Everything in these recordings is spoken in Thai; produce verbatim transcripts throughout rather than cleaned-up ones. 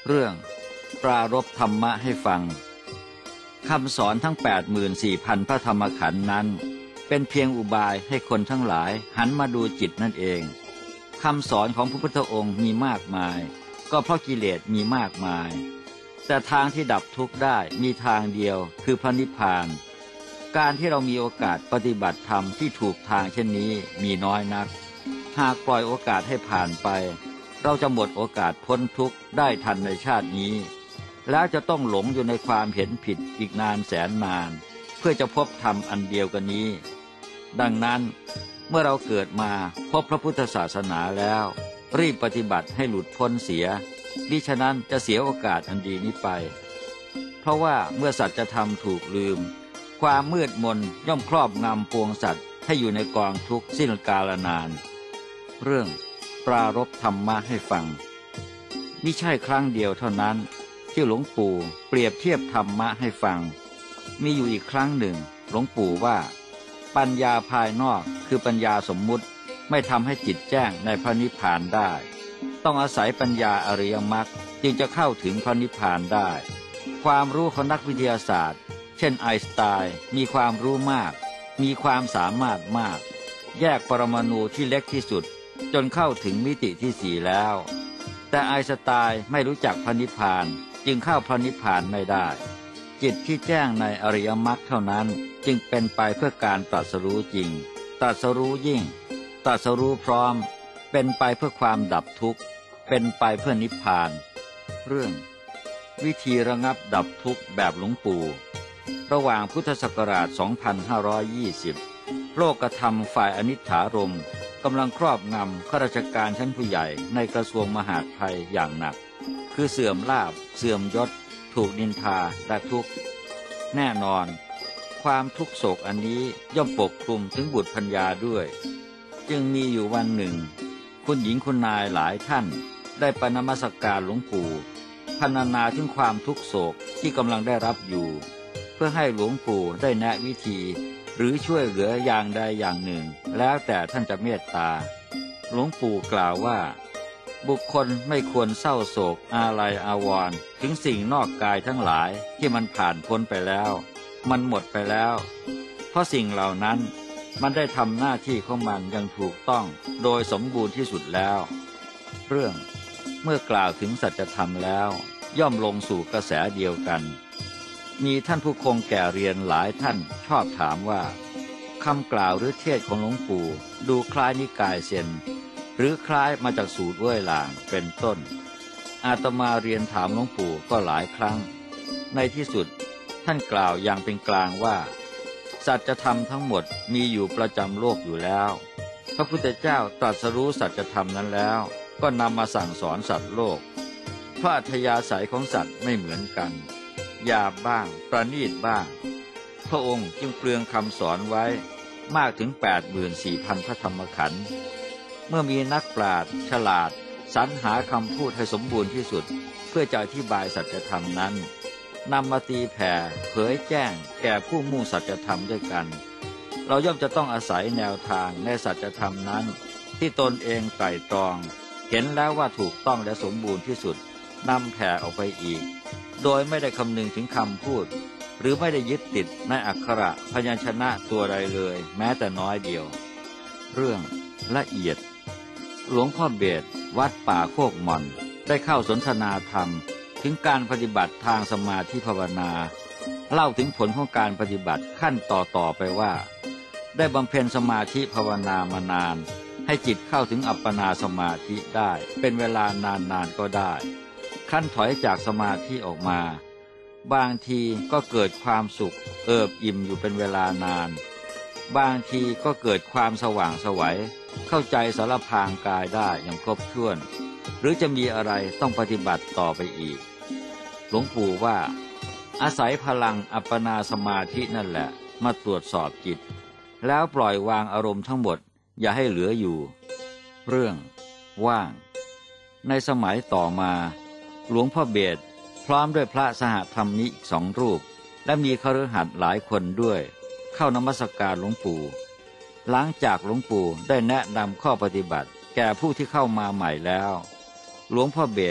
เรื่องปรารภธรรมะให้ฟังคำสอนทั้ง แปดหมื่นสี่พัน พระธรรมขันธ์นั้นเป็นเพียงอุบายให้คนทั้งหลายหันมาดูจิตนั่นเองคำสอนของพระพุทธองค์มีมากมายก็เพราะกิเลสมีมากมายแต่ทางที่ดับทุกข์ได้มีทางเดียวคือพระนิพพานการที่เรามีโอกาสปฏิบัติธรรมที่ถูกทางเช่นนี้มีน้อยนักหากปล่อยโอกาสให้ผ่านไปเราจะหมดโอกาสพ้นทุกข์ได้ทันในชาตินี้แล้วจะต้องหลงอยู่ในความเห็นผิดอีกนานแสนนานเพื่อจะพบธรรมอันเดียวกันนี้ดังนั้นเมื่อเราเกิดมาพบพระพุทธศาสนาแล้วรีบปฏิบัติให้หลุดพ้นเสียมิฉะนั้นจะเสียโอกาสอันดีนี้ไปเพราะว่าเมื่อสัจธรรมถูกลืมความมืดมนย่อมครอบงำปวงสัตว์ให้อยู่ในกองทุกข์สิ้นกาลนานเรื่องปรารภธรรมะให้ฟังมิใช่ครั้งเดียวเท่านั้นที่หลวงปู่เปรียบเทียบธรรมะให้ฟังมีอยู่อีกครั้งหนึ่งหลวงปู่ว่าปัญญาภายนอกคือปัญญาสมมุติไม่ทำให้จิตแจ้งในพระนิพพานได้ต้องอาศัยปัญญาอริยมรรคจึงจะเข้าถึงพระนิพพานได้ความรู้ของนักวิทยาศาสตร์เช่นไอน์สไตน์มีความรู้มากมีความสามารถมากแยกปรมาณูที่เล็กที่สุดจนเข้าถึงมิติที่สี่แล้วแต่ไอน์สไตน์ไม่รู้จักพระนิพพานจึงเข้าพระนิพพานไม่ได้จิตที่แจ้งในอริยมรรคเท่านั้นจึงเป็นไปเพื่อการตรัสรู้จริงตรัสรู้ยิ่งตรัสรู้พร้อมเป็นไปเพื่อความดับทุกข์เป็นไปเพื่อนิพพานเรื่องวิธีระงับดับทุกข์แบบหลวงปู่ระหว่างพุทธศักราช สองพันห้าร้อยยี่สิบ โลกธรรมฝ่ายอนิจฐารมณ์กำลังครอบงำข้าราชการชั้นผู้ใหญ่ในกระทรวงมหาดไทยอย่างหนักคือเสื่อมลาภเสื่อมยศถูกนินทาและทุกข์แน่นอนความทุกโศกอันนี้ย่อมปกคลุมถึงบุตรภรรยาด้วยจึงมีอยู่วันหนึ่งคุณหญิงคุณนายหลายท่านได้ไปนมัสการหลวงปู่พรรณนาถึงความทุกโศกที่กำลังได้รับอยู่เพื่อให้หลวงปู่ได้แนะวิธีหรือช่วยเหลืออย่างใดอย่างหนึ่งแล้วแต่ท่านจะเมตตาหลวงปู่กล่าวว่าบุคคลไม่ควรเศร้าโศกอาลัยอาวรณ์ถึงสิ่งนอกกายทั้งหลายที่มันผ่านพ้นไปแล้วมันหมดไปแล้วเพราะสิ่งเหล่านั้นมันได้ทำหน้าที่ของมันอย่างถูกต้องโดยสมบูรณ์ที่สุดแล้วเรื่องเมื่อกล่าวถึงสัจธรรมแล้วย่อมลงสู่กระแสเดียวกันมีท่านผู้คงแก่เรียนหลายท่านชอบถามว่าคำกล่าวหรือเทศของหลวงปู่ดูคล้ายนิกายเซนหรือคล้ายมาจากสูตรเว่ยหลางเป็นต้นอาตมาเรียนถามหลวงปู่ก็หลายครั้งในที่สุดท่านกล่าวอย่างเป็นกลางว่าสัจธรรมทั้งหมดมีอยู่ประจำโลกอยู่แล้วพระพุทธเจ้าตรัสรู้สัจธรรมนั้นแล้วก็นำมาสั่งสอนสัตว์โลกเพราะอัธยาศัยของสัตว์ไม่เหมือนกันหยาบบ้างประณีตบ้างพระองค์จึงเปลืองคำสอนไว้มากถึง แปดหมื่นสี่พัน พระธรรมขันธ์เมื่อมีนักปราชญ์ฉลาดสรรหาคำพูดให้สมบูรณ์ที่สุดเพื่อจะอธิบายสัจธรรมนั้นนำมาตีแผ่เผยแจ้งแก่ผู้มุ่งสัจธรรมด้วยกันเราย่อมจะต้องอาศัยแนวทางในสัจธรรมนั้นที่ตนเองไตร่ตรองเห็นแล้วว่าถูกต้องและสมบูรณ์ที่สุดนำแผ่ออกไปอีกโดยไม่ได้คำนึงถึงคำพูดหรือไม่ได้ยึดติดในอักขระพยัญชนะตัวใดเลยแม้แต่น้อยเดียวเรื่องละเอียดหลวงพ่อเบศวัดป่าโคกหม่อนได้เข้าสนทนาธรรมถึงการปฏิบัติทางสมาธิภาวนาเล่าถึงผลของการปฏิบัติขั้นต่อๆไปว่าได้บำเพ็ญสมาธิภาวนามานานให้จิตเข้าถึงอัปปนาสมาธิได้เป็นเวลานานๆก็ได้ขั้นถอยจากสมาธิออกมาบางทีก็เกิดความสุขเอิบอิ่มอยู่เป็นเวลานานบางทีก็เกิดความสว่างไสวเข้าใจสารพางกายได้อย่างครบถ้วนหรือจะมีอะไรต้องปฏิบัติต่อไปอีกหลวงปู่ว่าอาศัยพลังอัปปนาสมาธินั่นแหละมาตรวจสอบจิตแล้วปล่อยวางอารมณ์ทั้งหมดอย่าให้เหลืออยู่เรื่องว่างในสมัยต่อมาหลวงพ่อเบศพร้อมด้วยพระสหธรรมิกสองรูปและมีคฤหัสถ์หลายคนด้วยเข้านมัสการหลวงปู่หลังจากหลวงปู่ได้แนะนำข้อปฏิบัติแก่ผู้ที่เข้ามาใหม่แล้วหลวงพ่อเบศ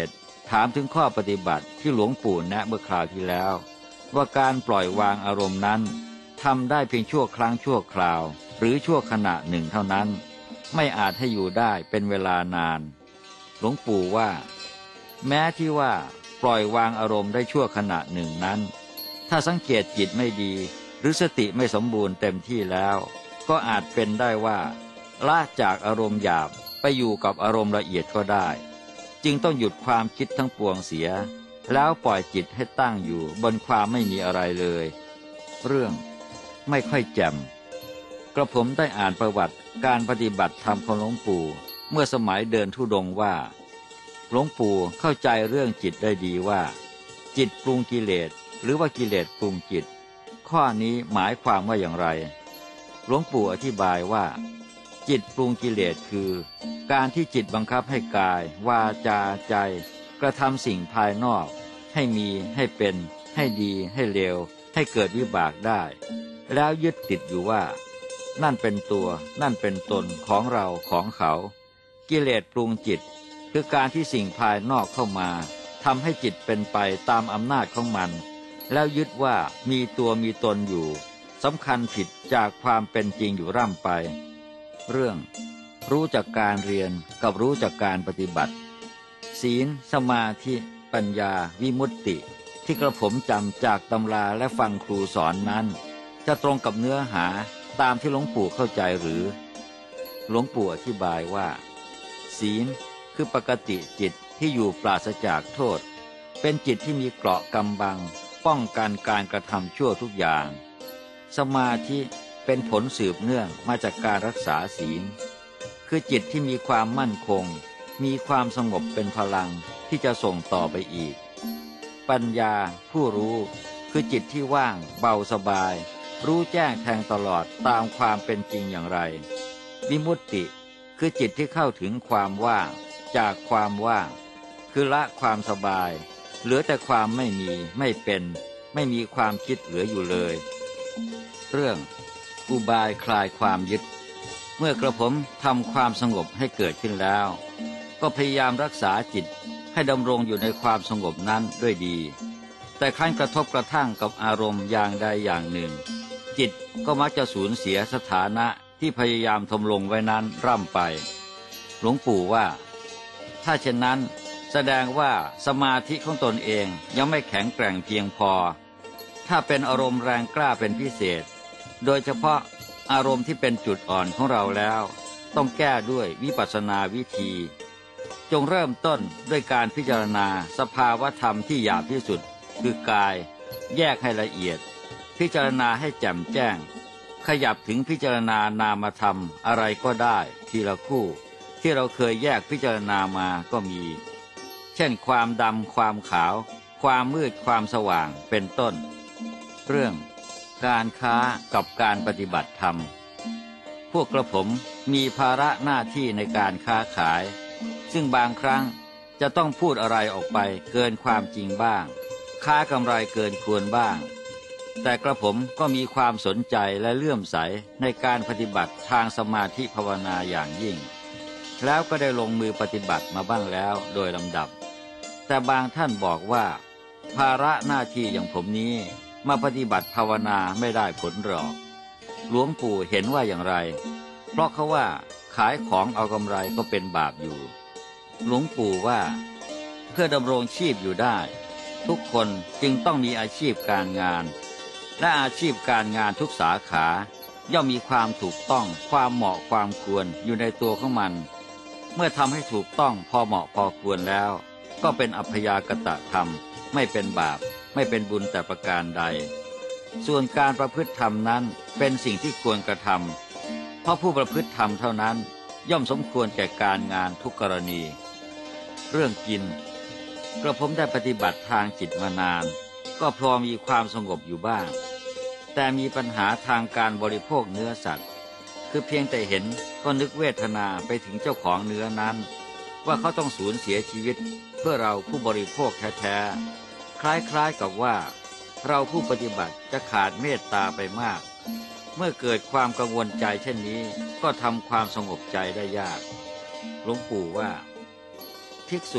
ถามถึงข้อปฏิบัติที่หลวงปู่แนะเมื่อคราวที่แล้วว่าการปล่อยวางอารมณ์นั้นทำได้เพียงชั่วครั้งชั่วคราวหรือชั่วขณะหนึ่งเท่านั้นไม่อาจให้อยู่ได้เป็นเวลานานหลวงปู่ว่าแม้ที่ว่าปล่อยวางอารมณ์ได้ชั่วขณะหนึ่งนั้นถ้าสังเกตจิตไม่ดีหรือสติไม่สมบูรณ์เต็มที่แล้วก็อาจเป็นได้ว่าละจากอารมณ์หยาบไปอยู่กับอารมณ์ละเอียดก็ได้จึงต้องหยุดความคิดทั้งปวงเสียแล้วปล่อยจิตให้ตั้งอยู่บนความไม่มีอะไรเลยเรื่องไม่ค่อยแจ่มกระผมได้อ่านประวัติการปฏิบัติธรรมของหลวงปู่เมื่อสมัยเดินธุดงค์ว่าหลวงปู่เข้าใจเรื่องจิตได้ดีว่าจิตปรุงกิเลสหรือว่ากิเลสปรุงจิตข้อนี้หมายความว่าอย่างไรหลวงปู่อธิบายว่าจิตปรุงกิเลสคือการที่จิตบังคับให้กายวาจาใจกระทำสิ่งภายนอกให้มีให้เป็นให้ดีให้เลวให้เกิดวิบากได้แล้วยึดติดอยู่ว่านั่นเป็นตัวนั่นเป็นตนของเราของเขากิเลสปรุงจิตคือการที่สิ่งภายนอกเข้ามาทำให้จิตเป็นไปตามอำนาจของมันแล้วยึดว่ามีตัวมีตนอยู่สำคัญผิดจากความเป็นจริงอยู่ร่ำไปเรื่องรู้จากการเรียนกับรู้จากการปฏิบัติศีลสมาธิปัญญาวิมุตติที่กระผมจำจากตำราและฟังครูสอนนั้นจะตรงกับเนื้อหาตามที่หลวงปู่เข้าใจหรือหลวงปู่อธิบายว่าศีลคือปกติจิตที่อยู่ปราศจากโทษเป็นจิตที่มีเกราะกำบังป้องกันการกระทำชั่วทุกอย่างสมาธิเป็นผลสืบเนื่องมาจากการรักษาศีลคือจิตที่มีความมั่นคงมีความสงบเป็นพลังที่จะส่งต่อไปอีกปัญญาผู้รู้คือจิตที่ว่างเบาสบายรู้แจ้งแทงตลอดตามความเป็นจริงอย่างไรวิมุตติคือจิตที่เข้าถึงความว่างจากความว่างคือละความสบายเหลือแต่ความไม่มีไม่เป็นไม่มีความคิดเหลืออยู่เลยเรื่องอุบายคลายความยึดเมื่อกระผมทำความสงบให้เกิดขึ้นแล้วก็พยายามรักษาจิตให้ดำรงอยู่ในความสงบนั้นด้วยดีแต่ครั้นกระทบกระทั่งกับอารมณ์อย่างใดอย่างหนึ่งจิตก็มักจะสูญเสียสถานะที่พยายามทำลงไว้นั้นร่ำไปหลวงปู่ว่าถ้าเช่นนั้นแสดงว่าสมาธิของตนเองยังไม่แข็งแกร่งเพียงพอถ้าเป็นอารมณ์แรงกล้าเป็นพิเศษโดยเฉพาะอารมณ์ที่เป็นจุดอ่อนของเราแล้วต้องแก้ด้วยวิปัสสนาวิธีจงเริ่มต้นด้วยการพิจารณาสภาวธรรมที่หยาบที่สุดคือกายแยกให้ละเอียดพิจารณาให้แจ่มแจ้งขยับถึงพิจารณานามธรรมอะไรก็ได้ทีละคู่ที่เราเคยแยกพิจารณามาก็มีเช่นความดำความขาวความมืดความสว่างเป็นต้นเรื่องการค้ากับการปฏิบัติธรรมพวกกระผมมีภาระหน้าที่ในการค้าขายซึ่งบางครั้งจะต้องพูดอะไรออกไปเกินความจริงบ้างค้ากำไรเกินควรบ้างแต่กระผมก็มีความสนใจและเลื่อมใสในการปฏิบัติทางสมาธิภาวนาอย่างยิ่งแล้วก็ได้ลงมือปฏิบัติมาบ้างแล้วโดยลำดับแต่บางท่านบอกว่าภาระหน้าที่อย่างผมนี้มาปฏิบัติภาวนาไม่ได้ผลหรอกหลวงปู่เห็นว่าอย่างไรเพราะเขาว่าขายของเอากำไรก็เป็นบาปอยู่หลวงปู่ว่าเพื่อดำรงชีพอยู่ได้ทุกคนจึงต้องมีอาชีพการงานและอาชีพการงานทุกสาขาย่อมมีความถูกต้องความเหมาะความควรอยู่ในตัวของมันเมื่อทำให้ถูกต้องพอเหมาะพอควรแล้วก็เป็นอัพยากตธรรมไม่เป็นบาปไม่เป็นบุญแต่ประการใดส่วนการประพฤติธรรมนั้นเป็นสิ่งที่ควรกระทำเพราะผู้ประพฤติธรรมเท่านั้นย่อมสมควรแก่การงานทุกกรณีเรื่องกินกระผมได้ปฏิบัติทางจิตมานานก็พอมีความสงบอยู่บ้างแต่มีปัญหาทางการบริโภคเนื้อสัตว์คือเพียงแต่เห็นก็นึกเวทนาไปถึงเจ้าของเนื้อนั้นว่าเขาต้องสูญเสียชีวิตเพื่อเราผู้บริโภคแท้ๆคล้ายๆกับว่าเราผู้ปฏิบัติจะขาดเมตตาไปมากเมื่อเกิดความกังวลใจเช่นนี้ก็ทำความสงบใจได้ยากหลวงปู่ว่าภิกษุ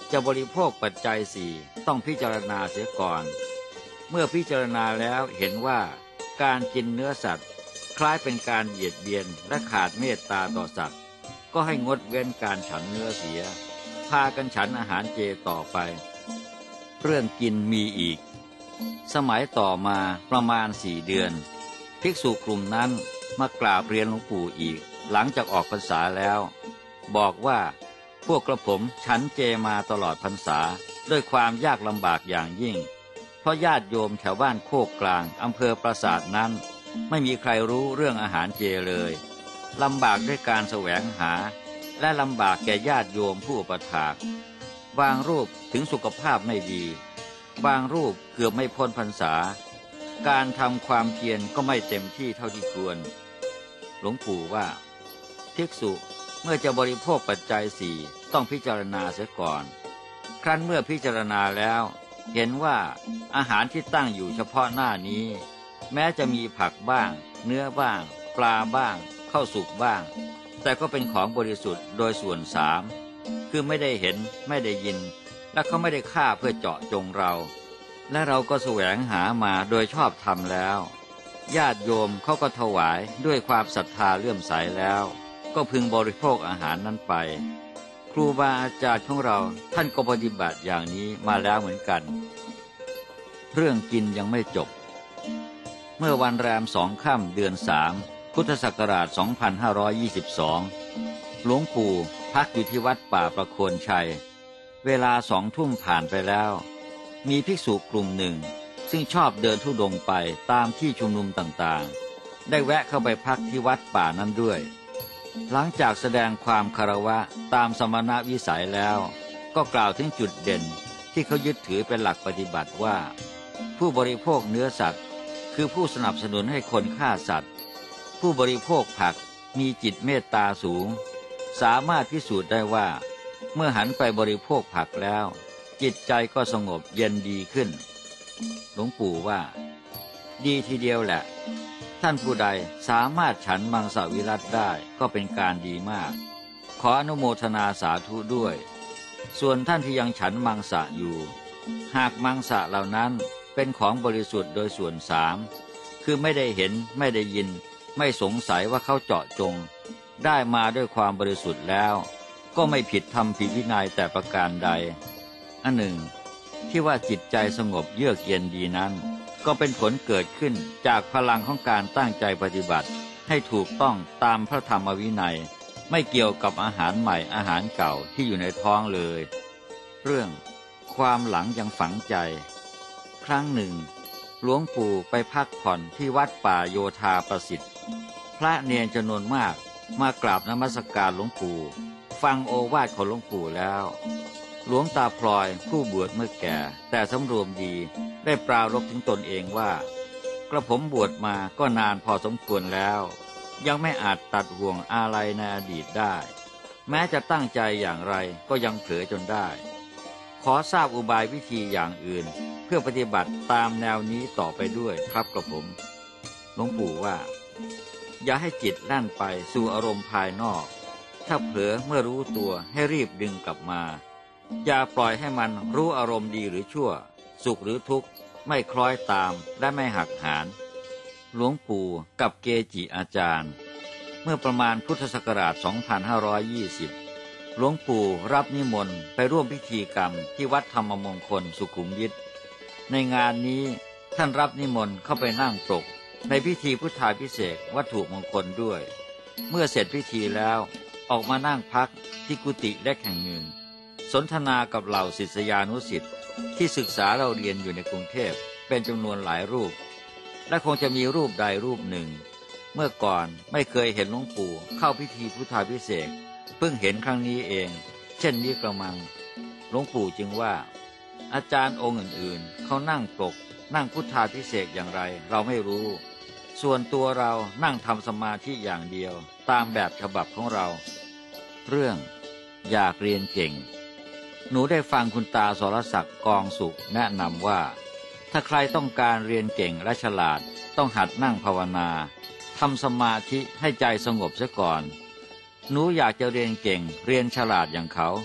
จะบริโภคปัจจัยสี่ต้องพิจารณาเสียก่อนเมื่อพิจารณาแล้วเห็นว่าการกินเนื้อสัตว์คล้ายเป็นการเบียดเบียนและขาดเมตตาต่อสัตว์ก็ให้งดเว้นการฉันเนื้อเสียพากันฉันอาหารเจต่อไปเรื่องกินมีอีกสมัยต่อมาประมาณสี่เดือนภิกษุกลุ่มนั้นมากราบเรียนหลวงปู่อีกหลังจากออกพรรษาแล้วบอกว่าพวกกระผมฉันเจมาตลอดพรรษาด้วยความยากลำบากอย่างยิ่งเพราะญาติโยมแถวบ้านโคกกลางอำเภอปราสาทนั้นไม่มีใครรู้เรื่องอาหารเจเลยลำบากด้วยการแสวงหาและลำบากแก่ญาติโยมผู้อุปถากบางรูปถึงสุขภาพไม่ดีบางรูปเกือบไม่พ้นพรรษาการทำความเพียรก็ไม่เต็มที่เท่าที่ควรหลวงปู่ว่าภิกษุเมื่อจะบริโภคปัจจัยสี่ต้องพิจารณาเสียก่อนครั้นเมื่อพิจารณาแล้วเห็นว่าอาหารที่ตั้งอยู่เฉพาะหน้านี้แม้จะมีผักบ้างเนื้อบ้างปลาบ้างข้าวสุกบ้างแต่ก็เป็นของบริสุทธิ์โดยส่วนสามคือไม่ได้เห็นไม่ได้ยินและเขาไม่ได้ฆ่าเพื่อเจาะจงเราและเราก็แสวงหามาโดยชอบธรรมแล้วญาติโยมเขาก็ถวายด้วยความศรัทธาเลื่อมใสแล้วก็พึงบริโภคอาหารนั้นไปครูบาอาจารย์ของเราท่านก็ปฏิบัติอย่างนี้มาแล้วเหมือนกันเรื่องกินยังไม่จบเมื่อวันแรมสองค่ำเดือนสามพุทธศักราชสองพันห้าร้อยยี่สิบสองหลวงปู่พักอยู่ที่วัดป่าประโคนชัยเวลาสองทุ่มผ่านไปแล้วมีภิกษุกลุ่มหนึ่งซึ่งชอบเดินธุดงค์ไปตามที่ชุมนุมต่างๆได้แวะเข้าไปพักที่วัดป่านั้นด้วยหลังจากแสดงความคารวะตามสมณวิสัยแล้วก็กล่าวถึงจุดเด่นที่เขายึดถือเป็นหลักปฏิบัติว่าผู้บริโภคเนื้อสัตว์คือผู้สนับสนุนให้คนฆ่าสัตว์ผู้บริโภคผักมีจิตเมตตาสูงสามารถพิสูจน์ได้ว่าเมื่อหันไปบริโภคผักแล้วจิตใจก็สงบเย็นดีขึ้นหลวงปู่ว่าดีทีเดียวแหละท่านผู้ใดสามารถฉันมังสวิรัติได้ก็เป็นการดีมากขออนุโมทนาสาธุด้วยส่วนท่านที่ยังฉันมังสะอยู่หากมังสะเหล่านั้นเป็นของบริสุทธิ์โดยส่วนสามคือไม่ได้เห็นไม่ได้ยินไม่สงสัยว่าเขาเจาะจงได้มาด้วยความบริสุทธิ์แล้วก็ไม่ผิดธรรมผิดวินัยแต่ประการใดอันหนึ่งที่ว่าจิตใจสงบเยือกเย็นดีนั้นก็เป็นผลเกิดขึ้นจากพลังของการตั้งใจปฏิบัติให้ถูกต้องตามพระธรรมวินัยไม่เกี่ยวกับอาหารใหม่อาหารเก่าที่อยู่ในท้องเลยเรื่องความหลังยังฝังใจครั้งหนึ่งหลวงปู่ไปพักผ่อนที่วัดป่าโยธาประสิทธิ์พระเนรจำนวนมากมากราบนมัสการหลวงปู่ฟังโอวาทของหลวงปู่แล้วหลวงตาพลอยผู้บวชเมื่อแก่แต่สำรวมดีได้ปรารภถึงตนเองว่ากระผมบวชมาก็นานพอสมควรแล้วยังไม่อาจตัดห่วงอาลัยในอดีตได้แม้จะตั้งใจอย่างไรก็ยังเผลอจนได้ขอทราบอุบายวิธีอย่างอื่นเพื่อปฏิบัติตามแนวนี้ต่อไปด้วยครับกระผมหลวงปู่ว่าอย่าให้จิตแล่นไปสู่อารมณ์ภายนอกถ้าเผลอเมื่อรู้ตัวให้รีบดึงกลับมาอย่าปล่อยให้มันรู้อารมณ์ดีหรือชั่วสุขหรือทุกข์ไม่คล้อยตามและไม่หักหานหลวงปู่กับเกจิอาจารย์เมื่อประมาณพุทธศักราชสองพันห้าร้อยยี่สิบหลวงปู่รับนิมนต์ไปร่วมพิธีกรรมที่วัดธรรมมงคลสุขุมวิทในงานนี้ท่านรับนิมนต์เข้าไปนั่งปรกในพิธีพุทธาภิเษกวัตถุมงคลด้วยเมื่อเสร็จพิธีแล้วออกมานั่งพักที่กุฏิเล็กแห่งหนึ่งสนทนากับเหล่าศิษยานุศิษย์ที่ศึกษาเราเรียนอยู่ในกรุงเทพเป็นจำนวนหลายรูปและคงจะมีรูปใดรูปหนึ่งเมื่อก่อนไม่เคยเห็นหลวงปู่เข้าพิธีพุทธาภิเษกเพิ่งเห็นครั้งนี้เองเช่นนี้กระมังหลวงปู่จึงว่าอาจารย์องค์อื่นๆเขานั่งปกนั่งพุทธาภิเษกอย่างไรเราไม่รู้ส่วนตัวเรานั่งทำสมาธิอย่างเดียวตามแบบฉบับของเราเรื่องอยากเรียนเก่งหนูได้ฟังคุณตาสรศักดิ์กองสุขแนะนำว่าถ้าใครต้องการเรียนเก่งและฉลาดต้องหัดนั่งภาวนาทำสมาธิให้ใจสงบซะก่อนหนูอยากจะเรียนเก่งเรียนฉลาดอย่างเขา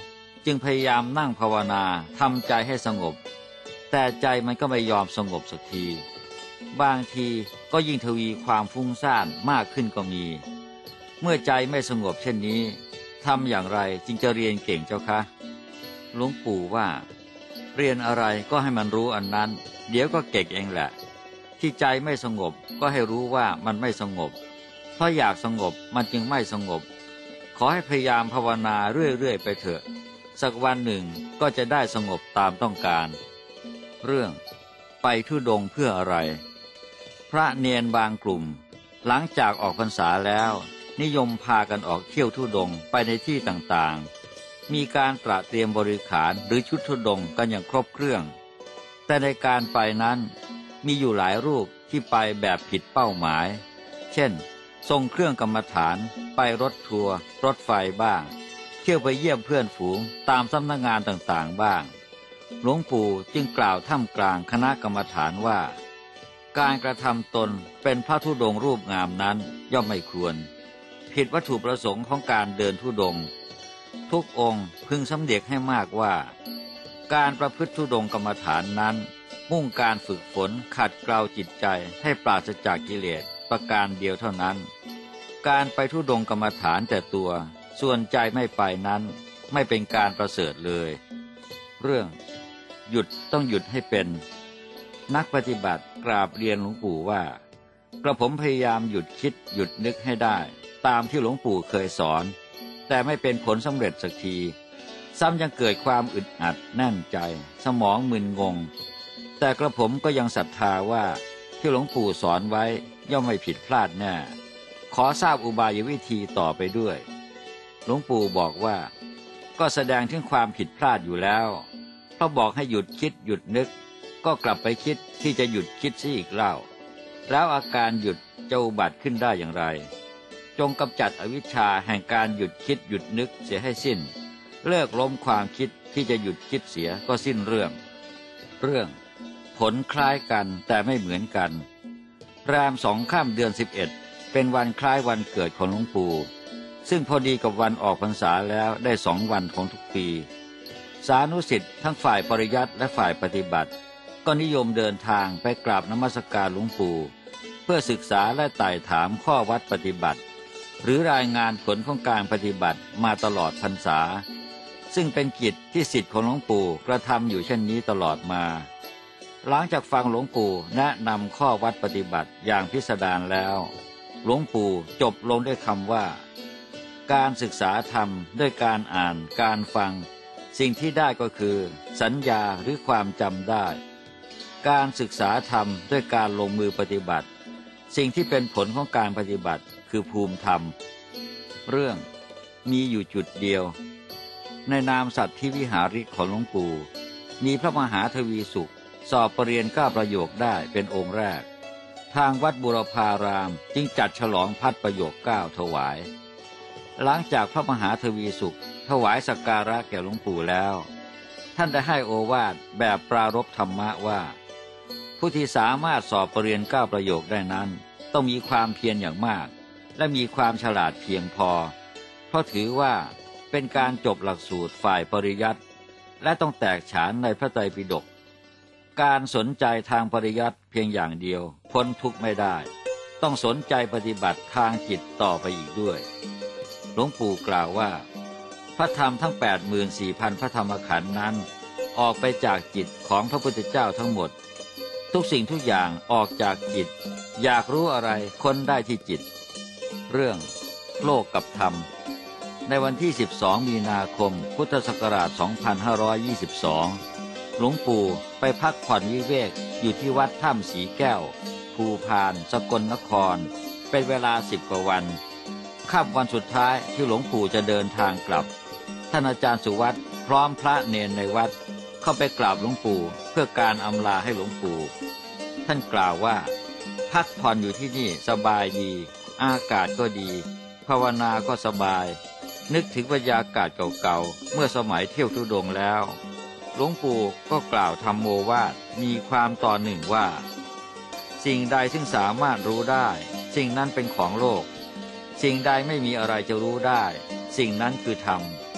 จึงพยายามนั่งภาวนาทำใจให้สงบแต่ใจมันก็ไม่ยอมสงบสักทีบางทีก็ยิ่งทวีความฟุ้งซ่านมากขึ้นก็มีเมื่อใจไม่สงบเช่นนี้ทำอย่างไรจึงจะเรียนเก่งเจ้าคะหลวงปู่ว่าเรียนอะไรก็ให้มันรู้อันนั้นเดี๋ยวก็เก่งเองแหละที่ใจไม่สงบก็ให้รู้ว่ามันไม่สงบเพราะอยากสงบมันจึงไม่สงบขอให้พยายามภาวนาเรื่อยๆไปเถอะสักวันหนึ่งก็จะได้สงบตามต้องการเรื่องไปธุดงค์เพื่ออะไรพระเนนบางกลุ่มหลังจากออกพรรษาแล้วนิยมพากันออกเที่ยวธุดงค์ไปในที่ต่างๆมีการตระเตรียมบริขารหรือชุดธุดงค์กันอย่างครบเครื่องแต่ในการไปนั้นมีอยู่หลายรูปที่ไปแบบผิดเป้าหมายเช่นส่งเครื่องกรรมฐานไปรถทัวร์รถไฟบ้างเที่ยวไปเยี่ยมเพื่อนฝูงตามสำนักงานต่างๆบ้างหลวงปู่จึงกล่าวท่ามกลางคณะกรรมฐานว่าการกระทำตนเป็นพระธุดงค์รูปงามนั้นย่อมไม่ควรผิดวัตถุประสงค์ของการเดินธุดงค์ทุกองค์พึงสำเนียกให้มากว่าการประพฤติธุดงค์กรรมฐานนั้นมุ่งการฝึกฝนขัดเกลาจิตใจให้ปราศจากกิเลสประการเดียวเท่านั้นการไปธุดงค์กรรมฐานแต่ตัวส่วนใจไม่ไปนั้นไม่เป็นการประเสริฐเลยเรื่องหยุดต้องหยุดให้เป็นนักปฏิบัติกราบเรียนหลวงปู่ว่ากระผมพยายามหยุดคิดหยุดนึกให้ได้ตามที่หลวงปู่เคยสอนแต่ไม่เป็นผลสำเร็จสักทีซ้ำยังเกิดความอึดอัดแน่นใจสมองมึนงงแต่กระผมก็ยังศรัทธาว่าที่หลวงปู่สอนไว้ย่อมไม่ผิดพลาดแน่ขอทราบอุบายวิธีต่อไปด้วยหลวงปู่บอกว่าก็แสดงถึงความผิดพลาดอยู่แล้วเพราะบอกให้หยุดคิดหยุดนึกก็กลับไปคิดที่จะหยุดคิดซะอีกเล่าแล้วอาการหยุดจะอุบัติขึ้นได้อย่างไรจงกำจัดอวิชชาแห่งการหยุดคิดหยุดนึกเสียให้สิ้นเลิกล้มความคิดที่จะหยุดคิดเสียก็สิ้นเรื่องเรื่องผลคล้ายกันแต่ไม่เหมือนกันแรมสองค่ำเดือนสิบเอ็ดเป็นวันคล้ายวันเกิดของหลวงปู่ซึ่งพอดีกับวันออกพรรษาแล้วได้สองวันของทุกปีสานุศิษย์ทั้งฝ่ายปริยัติและฝ่ายปฏิบัติก็นิยมเดินทางไปกราบนมัสการหลวงปู่เพื่อศึกษาและไต่ถามข้อวัดปฏิบัติหรือรายงานผลของการปฏิบัติมาตลอดพรรษาซึ่งเป็นกิจที่ศิษย์ของหลวงปู่กระทำอยู่เช่นนี้ตลอดมาหลังจากฟังหลวงปู่แนะนำข้อวัดปฏิบัติอย่างพิสดารแล้วหลวงปู่จบลงด้วยคำว่าการศึกษาธรรมด้วยการอ่านการฟังสิ่งที่ได้ก็คือสัญญาหรือความจำได้การศึกษาธรรมด้วยการลงมือปฏิบัติสิ่งที่เป็นผลของการปฏิบัติคือภูมิธรรมเรื่องมีอยู่จุดเดียวในนามสัตว์ที่วิหาริกของหลวงปู่มีพระมหาทวีสุขสอบปรริญญาเก้าประโยคได้เป็นองค์แรกทางวัดบุรพารามจึงจัดฉลองพัดประโยคเก้าถวายหลังจากพระมหาทวีสุขถวายสักการะแก่หลวงปู่แล้วท่านได้ให้โอวาทแบบปรารภธรรมะว่าผู้ที่สามารถสอบปรริญญาเก้าประโยคได้นั้นต้องมีความเพียรอย่างมากและมีความฉลาดเพียงพอเพราะถือว่าเป็นการจบหลักสูตรฝ่ายปริยัติและต้องแตกฉานในพระไตรปิฎกการสนใจทางปริยัติเพียงอย่างเดียวพ้นทุกข์ไม่ได้ต้องสนใจปฏิบัติทางจิตต่อไปอีกด้วยหลวงปู่กล่าวว่าพระธรรมทั้ง แปดหมื่นสี่พัน พระธรรมขันธ์นั้นออกไปจากจิตของพระพุทธเจ้าทั้งหมดทุกสิ่งทุกอย่างออกจากจิตอยากรู้อะไรค้นได้ที่จิตเรื่องโลกกับธรรมในวันที่สิบสองมีนาคมพุทธศักราชสองพันห้าร้อยยี่สิบสองหลวงปู่ไปพักผ่อนวิเวกอยู่ที่วัดถ้ำสีแก้วภูพานสกลนครเป็นเวลาสิบกว่าวันค่ำวันสุดท้ายที่หลวงปู่จะเดินทางกลับท่านอาจารย์สุวัตพร้อมพระเนนในวัดเข้าไปกราบหลวงปู่เพื่อการอำลาให้หลวงปู่ท่านกล่าวว่าพักผ่อนอยู่ที่นี่สบายดีอากาศก็ดีภาวนาก็สบายนึกถึงบรรยากาศเก่าๆเมื่อสมัยเที่ยวธุดงค์แล้วหลวงปู่ก็กล่าวธรรมโอวาทมีความต่อหนึ่งว่าสิ่งใดซึ่งสามารถรู้ได้สิ่งนั้นเป็นของโลกสิ่งใดไม่มีอะไรจะรู้ได้สิ่งนั้นคือธรรม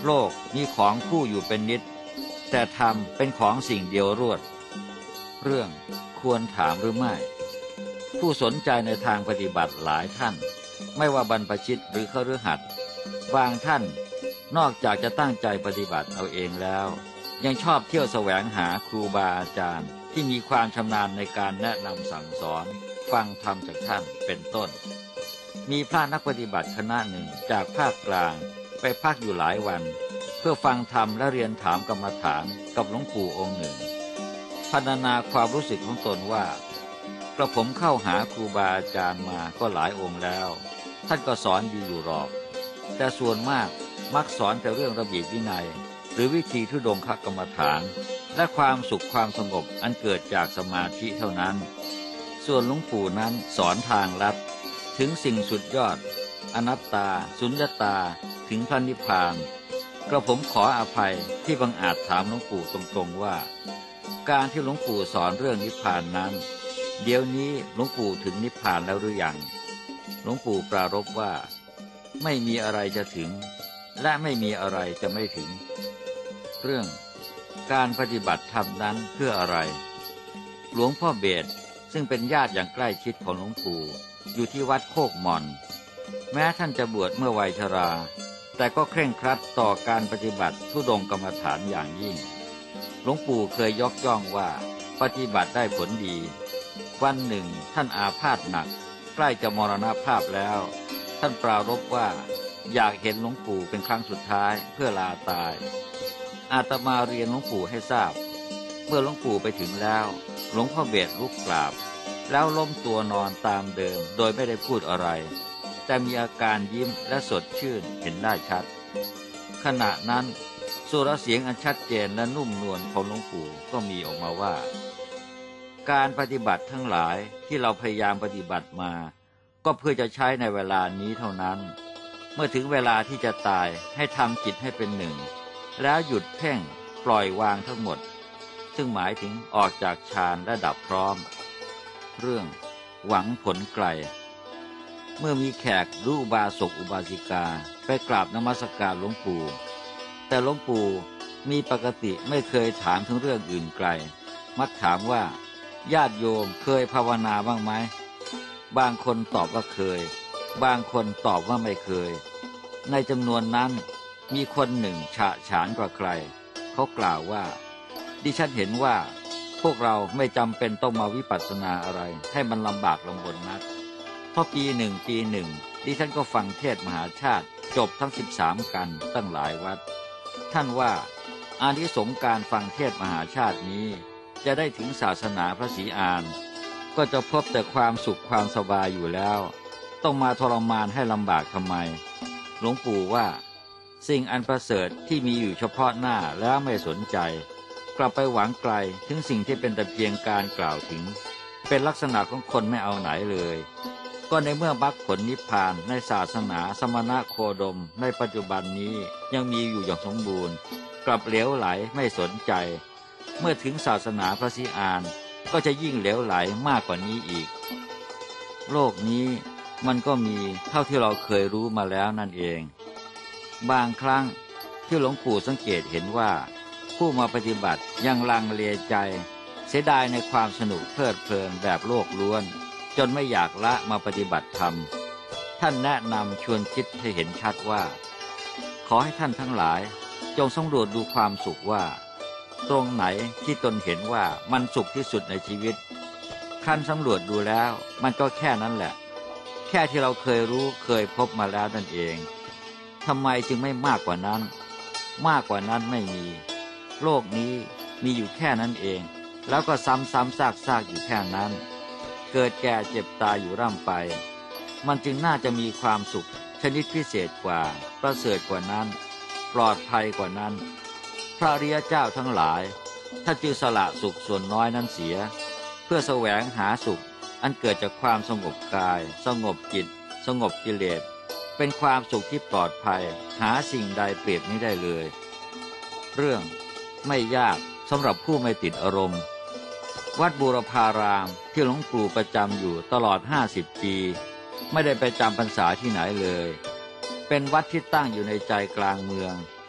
โลกมีของคู่อยู่เป็นนิดแต่ธรรมเป็นของสิ่งเดียวรวดเรื่องควรถามหรือไม่ผู้สนใจในทางปฏิบัติหลายท่านไม่ว่าบรรพชิตหรือคฤหัสถ์บางท่านนอกจากจะตั้งใจปฏิบัติเอาเองแล้วยังชอบเที่ยวแสวงหาครูบาอาจารย์ที่มีความชำนาญในการแนะนำสั่งสอนฟังธรรมจากท่านเป็นต้นมีพระนักปฏิบัติคณะหนึ่งจากภาคกลางไปพักอยู่หลายวันเพื่อฟังธรรมและเรียนถามกรรมฐานกับหลวงปู่องค์หนึ่งพรรณนาความรู้สึกของตนว่ากระผมเข้าหาครูบาอาจารย์มาก็หลายองค์แล้วท่านก็สอนดีอยู่หรอกแต่ส่วนมากมักสอนแต่เรื่องระเบียบวินัยหรือวิธีทุดงคกรรมฐานและความสุขความสงบอันเกิดจากสมาธิเท่านั้นส่วนหลวงปู่นั้นสอนทางลัดถึงสิ่งสุดยอดอนัตตาสุญญตาถึงพระนิพพานกระผมขออภัยที่บังอาจถามหลวงปู่ตรงๆว่าการที่หลวงปู่สอนเรื่องนิพพานนั้นเดี๋ยวนี้หลวงปู่ถึงนิพพานแล้วหรือยังหลวงปู่ปรารภว่าไม่มีอะไรจะถึงและไม่มีอะไรจะไม่ถึงเรื่องการปฏิบัติธรรมนั้นเพื่ออะไรหลวงพ่อเบศซึ่งเป็นญาติอย่างใกล้ชิดของหลวงปู่อยู่ที่วัดโคกหม่อนแม้ท่านจะบวชเมื่อวัยชราแต่ก็เคร่งครัดต่อการปฏิบัติธุดงค์กรรมฐานอย่างยิ่งหลวงปู่เคยยกย่องว่าปฏิบัติได้ผลดีวันหนึ่งท่านอาพาธหนักใกล้จะมรณภาพแล้วท่านปรารภว่าอยากเห็นหลวงปู่เป็นครั้งสุดท้ายเพื่อลาตายอาตมาเรียนหลวงปู่ให้ทราบเมื่อหลวงปู่ไปถึงแล้วหลวงพ่อเบศลุกกราบแล้วล้มตัวนอนตามเดิมโดยไม่ได้พูดอะไรแต่มีอาการยิ้มและสดชื่นเห็นได้ชัดขณะนั้นสุรเสียงอันชัดเจนและนุ่มนวลของหลวงปู่ก็มีออกมาว่าการปฏิบัติทั้งหลายที่เราพยายามปฏิบัติมาก็เพื่อจะใช้ในเวลานี้เท่านั้นเมื่อถึงเวลาที่จะตายให้ทำจิตให้เป็นหนึ่งแล้วหยุดเพ่งปล่อยวางทั้งหมดซึ่งหมายถึงออกจากฌานและดับพร้อมเรื่องหวังผลไกลเมื่อมีแขกหรืออุบาสกอุบาสิกาไปกราบนมัสการหลวงปู่แต่หลวงปู่มีปกติไม่เคยถามถึงเรื่องอื่นไกลมักถามว่าญาติโยมเคยภาวนาบ้างไหมบางคนตอบว่าเคยบางคนตอบว่าไม่เคยในจำนวนนั้นมีคนหนึ่งฉะฉานกว่าใครเขากล่าวว่าดิฉันเห็นว่าพวกเราไม่จำเป็นต้องมาวิปัสสนาอะไรให้มันลำบากลำบนนักเพราะปีหนึ่งปีหนึ่งดิฉันก็ฟังเทศมหาชาติจบทั้งสิบสามกันตั้งหลายวัดท่านว่าอานิสงส์การฟังเทศมหาชาตินี้จะได้ถึงศาสนาพระศรีอานก็จะพบแต่ความสุขความสบายอยู่แล้วต้องมาทรมานให้ลำบากทำไมหลวงปู่ว่าสิ่งอันประเสริฐที่มีอยู่เฉพาะหน้าแล้วไม่สนใจกลับไปหวังไกลถึงสิ่งที่เป็นแต่เพียงการกล่าวถึงเป็นลักษณะของคนไม่เอาไหนเลยก็ในเมื่อมรรคผลนิพพานในศาสนาสมณะโคดมในปัจจุบันนี้ยังมีอยู่อย่างสมบูรณ์กลับเหลวไหลไม่สนใจเมื่อถึงศาสนาพระศรีอานก็จะยิ่งเหลวไหลมากกว่านี้อีกโลกนี้มันก็มีเท่าที่เราเคยรู้มาแล้วนั่นเองบางครั้งที่หลวงปู่สังเกตเห็นว่าผู้มาปฏิบัติยังลังเลใจเสียดายในความสนุกเพลิดเพลินแบบโลกล้วนจนไม่อยากละมาปฏิบัติธรรมท่านแนะนำชวนคิดให้เห็นชัดว่าขอให้ท่านทั้งหลายจงสำรวจดูความสุขว่าตรงไหนที่ตนเห็นว่ามันสุขที่สุดในชีวิตครั้นสำรวจดูแล้วมันก็แค่นั้นแหละแค่ที่เราเคยรู้เคยพบมาแล้วนั่นเองทำไมจึงไม่มากกว่านั้นมากกว่านั้นไม่มีโลกนี้มีอยู่แค่นั้นเองแล้วก็ซ้ำๆซากๆอยู่แค่นั้นเกิดแก่เจ็บตายอยู่ร่ำไปมันจึงน่าจะมีความสุขชนิดพิเศษกว่าประเสริฐกว่านั้นปลอดภัยกว่านั้นพระอริยเจ้าทั้งหลายถ้าจึงสละสุขส่วนน้อยนั้นเสียเพื่อแสวงหาสุขอันเกิดจากความสงบกายสงบจิตสงบกิเลสเป็นความสุขที่ปลอดภัยหาสิ่งใดเปรียบไม่ได้เลยเรื่องไม่ยากสำหรับผู้ไม่ติดอารมณ์วัดบูรพารามที่หลวงปู่ประจำอยู่ตลอดห้าสิบปีไม่ได้ไปจำพรรษาที่ไหนเลยเป็นวัดที่ตั้งอยู่ในใจกลางเมือง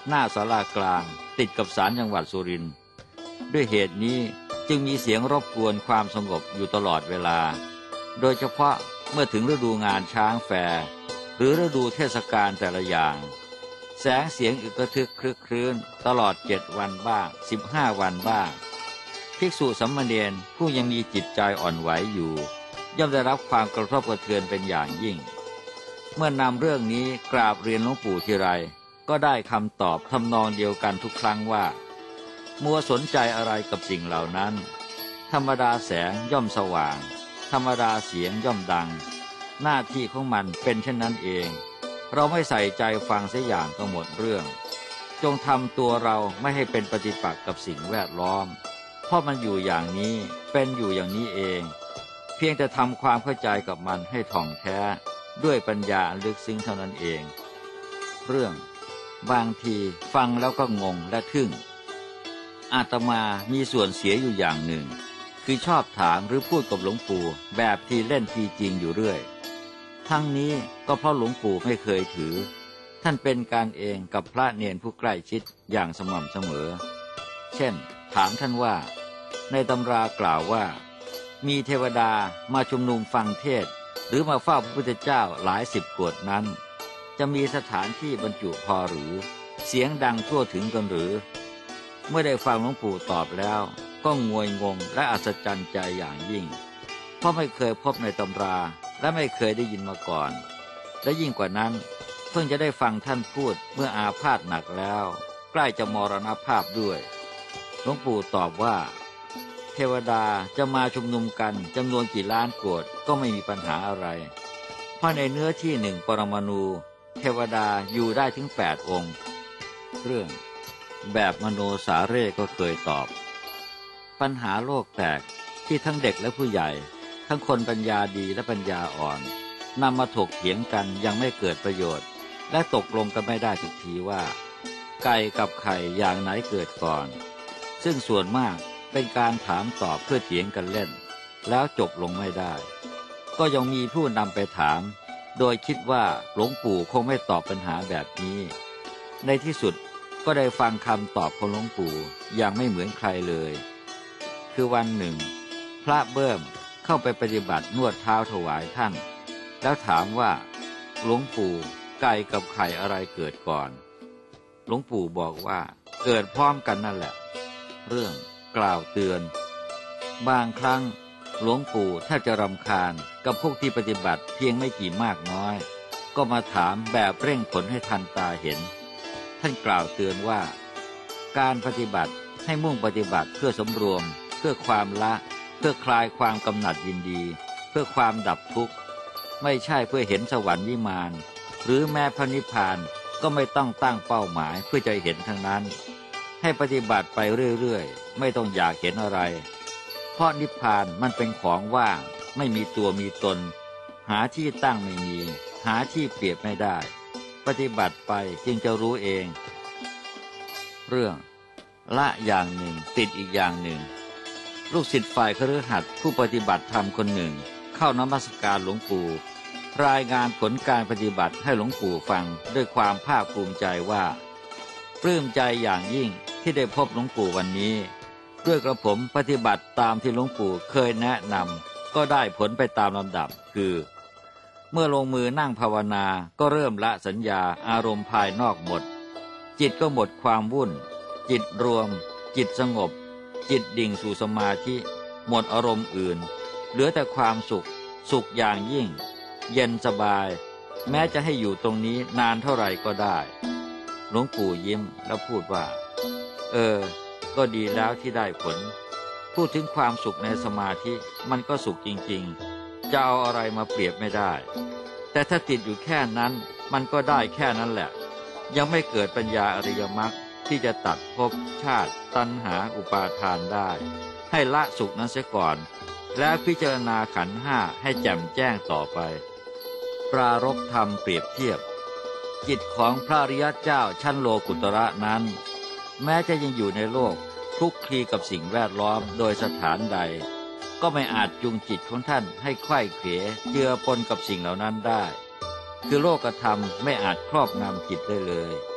หน้าศาลากลางติดกับศาลจังหวัดสุรินทร์ด้วยเหตุนี้จึงมีเสียงรบกวนความสงบอยู่ตลอดเวลาโดยเฉพาะเมื่อถึงฤดูงานช้างแฟร์หรือฤดูเทศกาลแต่ละอย่างแสงเสียงอึกกระทึกครึกครื้นตลอดเจ็ดวันบ้างสิบห้าวันบ้างภิกษุสามเณรผู้ยังมีจิตใจอ่อนไหวอยู่ย่อมได้รับความกระทบกระเทือนเป็นอย่างยิ่งเมื่อนำเรื่องนี้กราบเรียนหลวงปู่ทีไรก็ได้คำตอบทำนองเดียวกันทุกครั้งว่ามัวสนใจอะไรกับสิ่งเหล่านั้นธรรมดาแสงย่อมสว่างธรรมดาเสียงย่อมดังหน้าที่ของมันเป็นเช่นนั้นเองเราไม่ใส่ใจฟังเสียอย่างก็หมดเรื่องจงทำตัวเราไม่ให้เป็นปฏิปักษ์กับสิ่งแวดล้อมเพราะมันอยู่อย่างนี้เป็นอยู่อย่างนี้เองเพียงแต่ทำความเข้าใจกับมันให้ถ่องแท้ด้วยปัญญาลึกซึ้งเท่านั้นเองเรื่องบางทีฟังแล้วก็งงและทึ่งอาตมามีส่วนเสียอยู่อย่างหนึ่งคือชอบถามหรือพูดกับหลวงปู่แบบทีเล่นทีจริงอยู่เรื่อยทั้งนี้ก็เพราะหลวงปู่ไม่เคยถือท่านเป็นการเองกับพระเนรผู้ใกล้ชิดอย่างสม่ำเสมอเช่นถามท่านว่าในตำรากล่าวว่ามีเทวดามาชุมนุมฟังเทศน์หรือมาเฝ้าพระพุทธเจ้าหลายสิบโกฏนั้นจะมีสถานที่บรรจุพอหรือเสียงดังทั่วถึงกันหรือเมื่อได้ฟังหลวงปู่ตอบแล้วก็งวยงงและอัศจรรย์ใจอย่างยิ่งเพราะไม่เคยพบในตำราและไม่เคยได้ยินมาก่อนและยิ่งกว่านั้นเพิ่งจะได้ฟังท่านพูดเมื่ออาพาธหนักแล้วใกล้จะมรณภาพด้วยหลวงปู่ตอบว่าเทวดาจะมาชุมนุมกันจำนวนกี่ล้านโกฏก็ไม่มีปัญหาอะไรเพราะในเนื้อที่หนึ่งปรมาณูเทวดาอยู่ได้ถึงแปดองค์เรื่องแบบมโนสาเร่ก็เคยตอบปัญหาโลกแตกที่ทั้งเด็กและผู้ใหญ่ทั้งคนปัญญาดีและปัญญาอ่อนนำมาถกเถียงกันยังไม่เกิดประโยชน์และตกลงกันไม่ได้ทุกทีว่าไก่กับไข่อย่างไหนเกิดก่อนซึ่งส่วนมากเป็นการถามตอบเพื่อเถียงกันเล่นแล้วจบลงไม่ได้ก็ยังมีผู้นำไปถามโดยคิดว่าหลวงปู่คงไม่ตอบปัญหาแบบนี้ในที่สุดก็ได้ฟังคำตอบของหลวงปู่อย่างไม่เหมือนใครเลยคือวันหนึ่งพระเบิ้มเข้าไปปฏิบัตินวดเท้าถวายท่านแล้วถามว่าหลวงปู่ไก่กับไข่อะไรเกิดก่อนหลวงปู่บอกว่าเกิดพร้อมกันนั่นแหละเรื่องกล่าวเตือนบางครั้งหลวงปู่ถ้าจะรำคาญกับพวกที่ปฏิบัติเพียงไม่กี่มากน้อยก็มาถามแบบเร่งผลให้ทันตาเห็นท่านกล่าวเตือนว่าการปฏิบัติให้มุ่งปฏิบัติเพื่อสำรวมเพื่อความละเพื่อคลายความกำหนัดยินดีเพื่อความดับทุกข์ไม่ใช่เพื่อเห็นสวรรค์วิมานหรือแม้พระนิพพานก็ไม่ต้องตั้งเป้าหมายเพื่อจะเห็นทั้งนั้นให้ปฏิบัติไปเรื่อยๆไม่ต้องอยากเห็นอะไรเพราะนิพพานมันเป็นของว่างไม่มีตัวมีตนหาที่ตั้งไม่มีหาที่เปรียบไม่ได้ปฏิบัติไปจึงจะรู้เองเรื่องละอย่างหนึ่งติดอีกอย่างหนึ่งลูกศิษย์ฝ่ายคฤหัสถ์ผู้ปฏิบัติธรรมคนหนึ่งเข้านมัสการหลวงปู่รายงานผลการปฏิบัติให้หลวงปู่ฟังด้วยความภาคภูมิใจว่าปลื้มใจอย่างยิ่งที่ได้พบหลวงปู่วันนี้ด้วยกระผมปฏิบัติตามที่หลวงปู่เคยแนะนำก็ได้ผลไปตามลำดับคือเมื่อลงมือนั่งภาวนาก็เริ่มละสัญญาอารมณ์ภายนอกหมดจิตก็หมดความวุ่นจิตรวมจิตสงบจิตดิ่งสู่สมาธิหมดอารมณ์อื่นเหลือแต่ความสุขสุขอย่างยิ่งเย็นสบายแม้จะให้อยู่ตรงนี้นานเท่าไหร่ก็ได้หลวงปู่ยิ้มแล้วพูดว่าเออก็ดีแล้วที่ได้ผลพูดถึงความสุขในสมาธิมันก็สุขจริงๆจะเอาอะไรมาเปรียบไม่ได้แต่ถ้าติดอยู่แค่นั้นมันก็ได้แค่นั้นแหละยังไม่เกิดปัญญาอริยมรรคที่จะตัดภพชาติตัณหาอุปาทานได้ให้ละสุขนั้นเสียก่อนแล้วพิจารณาขันธ์ห้าให้แจ่มแจ้งต่อไปปรารภธรรมเปรียบเทียบจิตของพระอริยเจ้าชั้นโลกุตระนั้นแม้จะยังอยู่ในโลกคลุกคลีกับสิ่งแวดล้อมโดยสถานใดก็ไม่อาจจูงจิตของท่านให้ไขว้เขวเจือปนกับสิ่งเหล่านั้นได้คือโลกธรรมไม่อาจครอบงำจิตได้เลย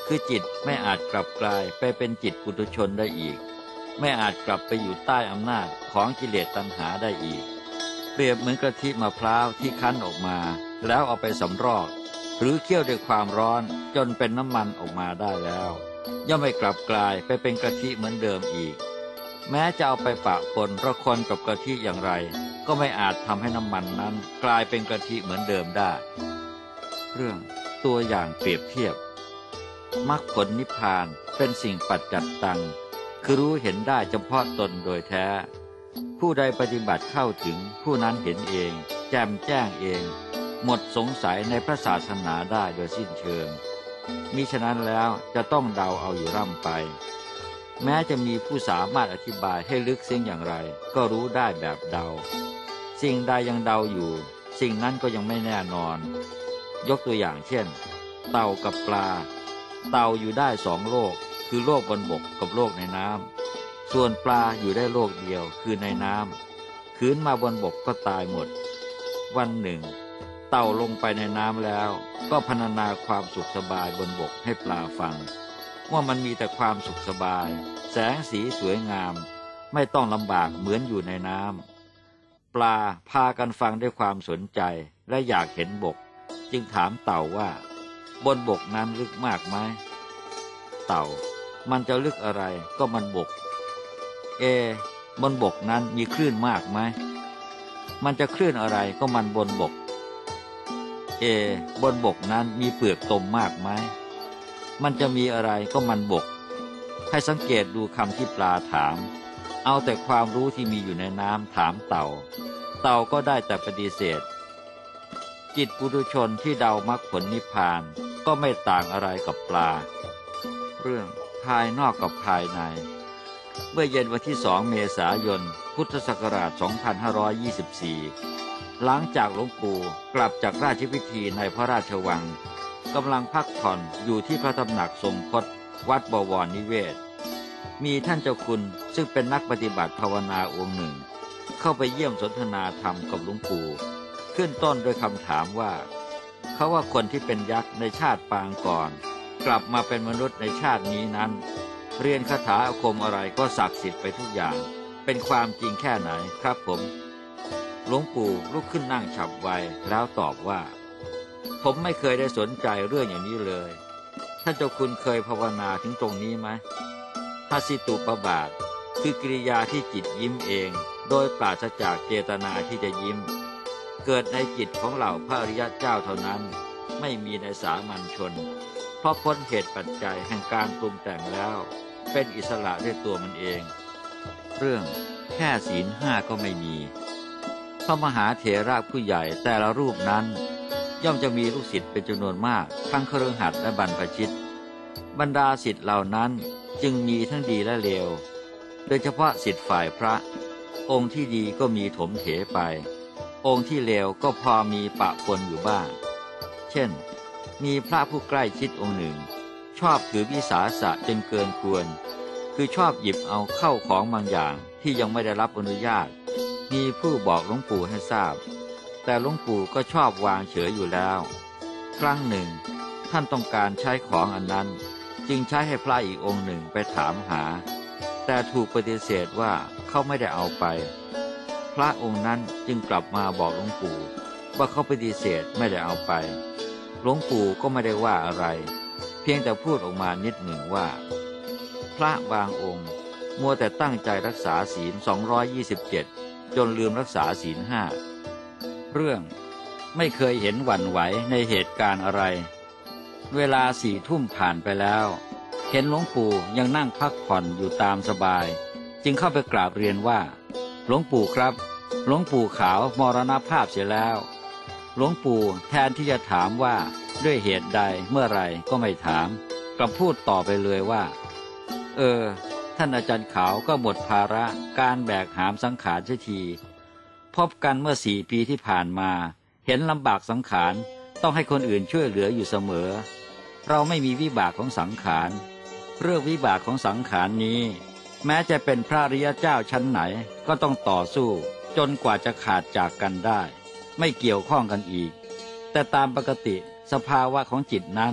คือจิตไม่อาจกลับกลายไปเป็นจิตปุถุชนได้อีกไม่อาจกลับไปอยู่ใต้อำนาจของกิเลสตัณหาได้อีกเปรียบเหมือนกะทิมะพร้าวที่คั้นออกมาแล้วเอาไปสำรอกหรือเคี่ยวด้วยความร้อนจนเป็นน้ำมันออกมาได้แล้วย่อมไม่กลับกลายไปเป็นกะทิเหมือนเดิมอีกแม้จะเอาไปปะปนระคนกับกะทิอย่างไรก็ไม่อาจทำให้น้ำมันนั้นกลายเป็นกะทิเหมือนเดิมได้เรื่องตัวอย่างเปรียบเทียบมรรคผลนิพพานเป็นสิ่งปัจจัตตังคือรู้เห็นได้เฉพาะตนโดยแท้ผู้ใดปฏิบัติเข้าถึงผู้นั้นเห็นเองแจ่มแจ้งเองหมดสงสัยในพระศาสนาได้โดยสิ้นเชิงมิฉะนั้นแล้วจะต้องเดาเอาอยู่ร่ำไปแม้จะมีผู้สามารถอธิบายให้ลึกซึ้งอย่างไรก็รู้ได้แบบเดาสิ่งใดยังเดาอยู่สิ่งนั้นก็ยังไม่แน่นอนยกตัวอย่างเช่นเต่ากับปลาเต่าอยู่ได้สองโลกคือโลกบนบกกับโลกในน้ำส่วนปลาอยู่ได้โลกเดียวคือในน้ำขืนมาบนบกก็ตายหมดวันหนึ่งเต่าลงไปในน้ำแล้วก็พรรณนาความสุขสบายบนบกให้ปลาฟังว่ามันมีแต่ความสุขสบายแสงสีสวยงามไม่ต้องลำบากเหมือนอยู่ในน้ำปลาพากันฟังด้วยความสนใจและอยากเห็นบกจึงถามเต่าว่าบนบกนั้นลึกมากไหมเต่ามันจะลึกอะไรก็มันบกเอบนบกนั้นมีคลื่นมากไหมมันจะคลื่นอะไรก็มันบนบกเอบนบกนั้นมีเปลือกตมมากไหมมันจะมีอะไรก็มันบกให้สังเกตดูคำที่ปลาถามเอาแต่ความรู้ที่มีอยู่ในน้ำถามเต่าเต่าก็ได้แต่ปฏิเสธจิตปุถุชนที่เดามรรคผลนิพพานก็ไม่ต่างอะไรกับปลาเรื่องภายนอกกับภายในเมื่อเย็นวันที่สองเมษายนพุทธศักราชสองพันห้าร้อยยี่สิบสี่หลังจากหลวงปู่กลับจากราชพิธีในพระราชวังกำลังพักผ่อนอยู่ที่พระตำหนักทรงพจน์วัดบวรนิเวศมีท่านเจ้าคุณซึ่งเป็นนักปฏิบัติภาวนาองค์หนึ่งเข้าไปเยี่ยมสนทนาธรรมกับหลวงปู่ขึ้นต้นด้วยคำถามว่าเขาว่าคนที่เป็นยักษ์ในชาติปางก่อนกลับมาเป็นมนุษย์ในชาตินี้นั้นเรียนคาถาอาคมอะไรก็ศักดิ์สิทธิ์ไปทุกอย่างเป็นความจริงแค่ไหนครับผมหลวงปู่ลุกขึ้นนั่งฉับไวแล้วตอบว่าผมไม่เคยได้สนใจเรื่องอย่างนี้เลยท่านเจ้าคุณเคยภาวนาถึงตรงนี้ไหมทัสิตุปบาทคือกิริยาที่จิตยิ้มเองโดยปราศจากเจตนาที่จะยิ้มเกิดในจิตของเหล่าพระอริยเจ้าเท่านั้นไม่มีในสามัญชนเพราะพ้นเหตุปัจจัยแห่งการปรุงแต่งแล้วเป็นอิสระด้วยตัวมันเองเรื่องแค่ศีลห้าก็ไม่มีพระมหาเถระผู้ใหญ่แต่ละรูปนั้นย่อมจะมีลูกศิษย์เป็นจำนวนมากทั้งคฤหัสถ์และบรรพชิตบรรดาศิษย์เหล่านั้นจึงมีทั้งดีและเลวโดยเฉพาะศิษย์ฝ่ายพระองค์ที่ดีก็มีถมเถไปองค์ที่เลวก็พอมีปะปนอยู่บ้างเช่นมีพระผู้ใกล้ชิดองค์หนึ่งชอบถือวิสาสะจนเกินควรคือชอบหยิบเอาเข้าของบางอย่างที่ยังไม่ได้รับอนุญาตมีผู้บอกหลวงปู่ให้ทราบแต่หลวงปู่ก็ชอบวางเฉยอยู่แล้วครั้งหนึ่งท่านต้องการใช้ของอันนั้นจึงใช้ให้พระอีกองค์หนึ่งไปถามหาแต่ถูกปฏิเสธว่าเขาไม่ได้เอาไปพระองค์นั้นจึงกลับมาบอกหลวงปู่ว่าเขาปฏิเสธไม่ได้เอาไปหลวงปู่ก็ไม่ได้ว่าอะไรเพียงแต่พูดออกมานิดหนึ่งว่าพระบางองค์มัวแต่ตั้งใจรักษาศีลสองร้อยยี่สิบเจ็ดจนลืมรักษาศีลห้าเรื่องไม่เคยเห็นหวั่นไหวในเหตุการณ์อะไรเวลาสี่ทุ่มผ่านไปแล้วเห็นหลวงปู่ยังนั่งพักผ่อนอยู่ตามสบายจึงเข้าไปกราบเรียนว่าหลวงปู่ครับหลวงปู่ขาวมรณภาพเสียแล้วหลวงปู่แทนที่จะถามว่าด้วยเหตุใดเมื่อไรก็ไม่ถามกลับพูดต่อไปเลยว่าเออท่านอาจารย์ขาวก็หมดภาระการแบกหามสังขารเสียทีพบกันเมื่อสี่ปีที่ผ่านมาเห็นลำบากสังขารต้องให้คนอื่นช่วยเหลืออยู่เสมอเราไม่มีวิบากของสังขารเรื่องวิบากของสังขารนี้แม้จะเป็นพระอริยเจ้าชั้นไหนก็ต้องต่อสู้จนกว่าจะขาดจากกันได้ไม่เกี่ยวข้องกันอีกแต่ตามปกติสภาวะของจิตนั้น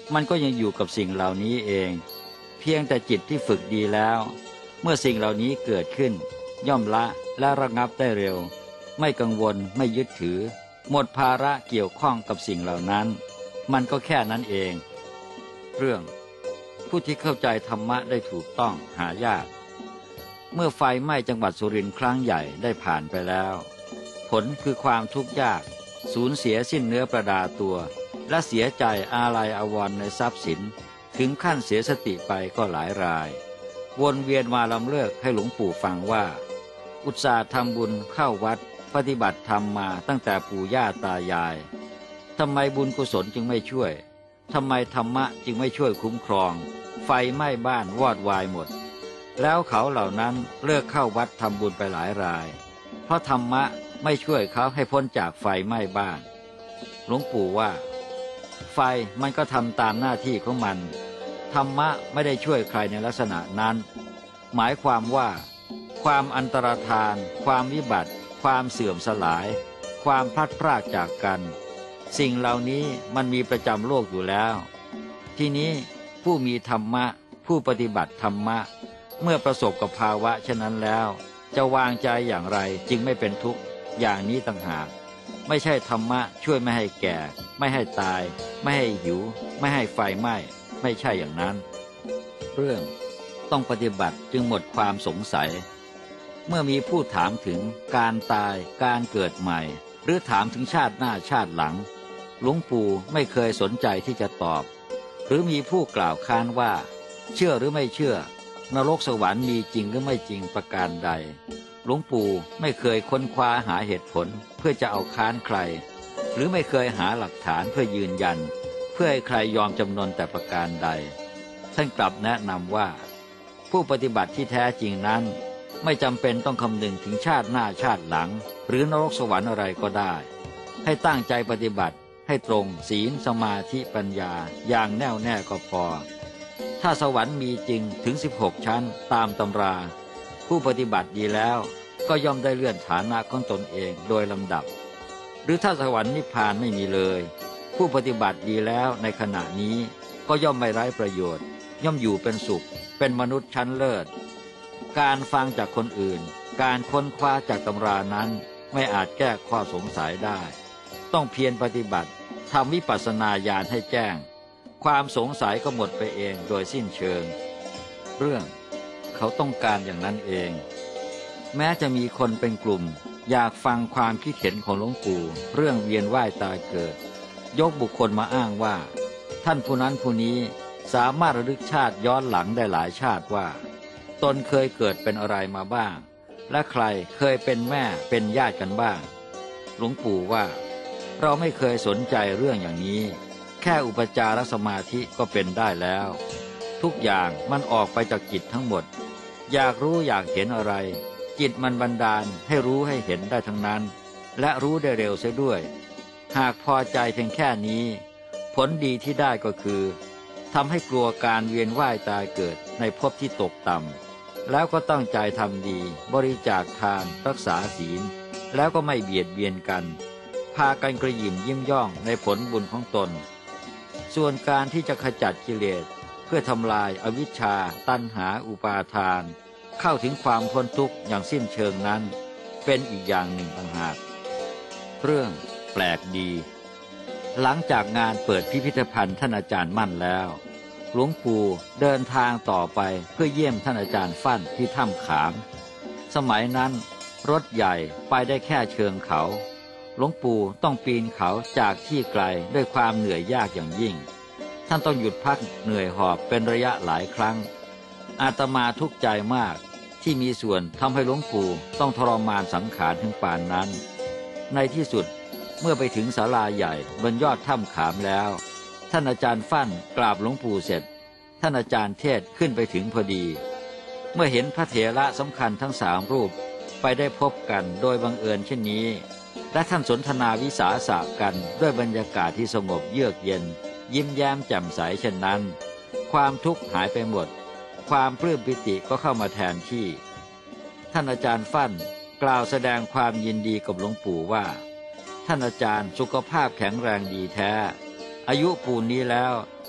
มันก็ยังอยู่กับสิ่งเหล่านี้เองเพียงแต่จิตที่ฝึกดีแล้วเมื่อสิ่งเหล่านี้เกิดขึ้นย่อมละและระงับได้เร็วไม่กังวลไม่ยึดถือหมดภาระเกี่ยวข้องกับสิ่งเหล่านั้นมันก็แค่นั้นเองเรื่องผู้ที่เข้าใจธรรมะได้ถูกต้องหายากเมื่อไฟไหม้จังหวัดสุรินทร์ครั้งใหญ่ได้ผ่านไปแล้วผลคือความทุกข์ยากสูญเสียสิ้นเนื้อประดาตัวและเสียใจอาลัยอาวรณ์ในทรัพย์สินถึงขั้นเสียสติไปก็หลายรายวนเวียนมาลำเลิกให้หลวงปู่ฟังว่าอุตส่าห์ทำบุญเข้าวัดปฏิบัติธรรมมาตั้งแต่ปู่ย่าตายายทำไมบุญกุศลจึงไม่ช่วยทำไมธรรมะจึงไม่ช่วยคุ้มครองไฟไหม้บ้านวอดวายหมดแล้วเขาเหล่านั้นเลิกเข้าวัดทำบุญไปหลายรายเพราะธรรมะไม่ช่วยเขาให้พ้นจากไฟไหม้บ้านหลวงปู่ว่าไฟมันก็ทำตามหน้าที่ของมันธรรมะไม่ได้ช่วยใครในลักษณะนั้นหมายความว่าความอันตรธานความวิบัติความเสื่อมสลายความพลัดพรากจากกันสิ่งเหล่านี้มันมีประจำโลกอยู่แล้วทีนี้ผู้มีธรรมะผู้ปฏิบัติธรรมะเมื่อประสบกับภาวะเช่นนั้นแล้วจะวางใจอย่างไรจึงไม่เป็นทุกข์อย่างนี้ต่างหากไม่ใช่ธรรมะช่วยไม่ให้แก่ไม่ให้ตายไม่ให้หิวไม่ให้ไฟไหม้ไม่ใช่อย่างนั้นเรื่องต้องปฏิบัติจึงหมดความสงสัยเมื่อมีผู้ถามถึงการตายการเกิดใหม่หรือถามถึงชาติหน้าชาติหลังหลวงปู่ไม่เคยสนใจที่จะตอบหรือมีผู้กล่าวค้านว่าเชื่อหรือไม่เชื่อนรกสวรรค์มีจริงหรือไม่จริงประการใดหลวงปู่ไม่เคยค้นคว้าหาเหตุผลเพื่อจะเอาค้านใครหรือไม่เคยหาหลักฐานเพื่อยืนยันเพื่อให้ใครยอมจำนนแต่ประการใดท่านกลับแนะนำว่าผู้ปฏิบัติที่แท้จริงนั้นไม่จำเป็นต้องคำนึงถึงชาติหน้าชาติหลังหรือนรกสวรรค์อะไรก็ได้ให้ตั้งใจปฏิบัติให้ตรงศีลสมาธิปัญญาอย่างแน่วแน่ก็พอถ้าสวรรค์มีจริงถึงสิบหกชั้นตามตำราผู้ปฏิบัติดีแล้วก็ย่อมได้เลื่อนฐานะของตนเองโดยลำดับหรือถ้าสวรรค์นิพพานไม่มีเลยผู้ปฏิบัติดีแล้วในขณะนี้ก็ย่อมไม่ไร้ประโยชน์ย่อมอยู่เป็นสุขเป็นมนุษย์ชั้นเลิศการฟังจากคนอื่นการค้นคว้าจากตำรานั้นไม่อาจแก้ข้อสงสัยได้ต้องเพียรปฏิบัติทำวิปัสสนาญาณให้แจ้งความสงสัยก็หมดไปเองโดยสิ้นเชิงเรื่องเขาต้องการอย่างนั้นเองแม้จะมีคนเป็นกลุ่มอยากฟังความคิดเห็นของหลวงปู่เรื่องเวียนว่ายตายเกิดยกบุคคลมาอ้างว่าท่านผู้นั้นผู้นี้สามารถระลึกชาติย้อนหลังได้หลายชาติว่าตนเคยเกิดเป็นอะไรมาบ้างและใครเคยเป็นแม่เป็นญาติกันบ้างหลวงปู่ว่าเราไม่เคยสนใจเรื่องอย่างนี้แค่อุปจารสมาธิก็เป็นได้แล้วทุกอย่างมันออกไปจากจิตทั้งหมดอยากรู้อยากเห็นอะไรจิตมันบันดาลให้รู้ให้เห็นได้ทั้งนั้นและรู้ได้เร็วเสียด้วยหากพอใจเพียงแค่นี้ผลดีที่ได้ก็คือทำให้กลัวการเวียนว่ายตายเกิดในภพที่ตกต่ำแล้วก็ตั้งใจทำดีบริจาคทานรักษาศีลแล้วก็ไม่เบียดเบียนกันพากันกระยิมยิ้มย่องในผลบุญของตนส่วนการที่จะขจัดกิเลสเพื่อทำลายอวิชชาตัณหาอุปาทานเข้าถึงความพ้นทุกข์อย่างสิ้นเชิงนั้นเป็นอีกอย่างหนึ่งต่างหากเรื่องแปลกดีหลังจากงานเปิดพิพิธภัณฑ์ท่านอาจารย์มั่นแล้วหลวงปู่เดินทางต่อไปเพื่อเยี่ยมท่านอาจารย์ฟั่นที่ถ้ำขามสมัยนั้นรถใหญ่ไปได้แค่เชิงเขาหลวงปู่ต้องปีนเขาจากที่ไกลด้วยความเหนื่อยยากอย่างยิ่งท่านต้องหยุดพักเหนื่อยหอบเป็นระยะหลายครั้งอาตมาทุกข์ใจมากที่มีส่วนทำให้หลวงปู่ต้องทรมานสังขารถึงป่านนั้นในที่สุดเมื่อไปถึงศาลาใหญ่บนยอดถ้ำขามแล้วท่านอาจารย์ฟั่นกราบหลวงปู่เสร็จท่านอาจารย์เทศขึ้นไปถึงพอดีเมื่อเห็นพระเถระสำคัญทั้งสามรูปไปได้พบกันโดยบังเอิญเช่นนี้และท่านสนทนาวิสาสะกันด้วยบรรยากาศที่สงบเยือกเย็นยิ้มแย้มแจ่มใสเช่นนั้นความทุกข์หายไปหมดความปลื้มปิติก็เข้ามาแทนที่ท่านอาจารย์ฟั่นกล่าวแสดงความยินดีกับหลวงปู่ว่าท่านอาจารย์สุขภาพแข็งแรงดีแท้อายุปูนนี้แล้ว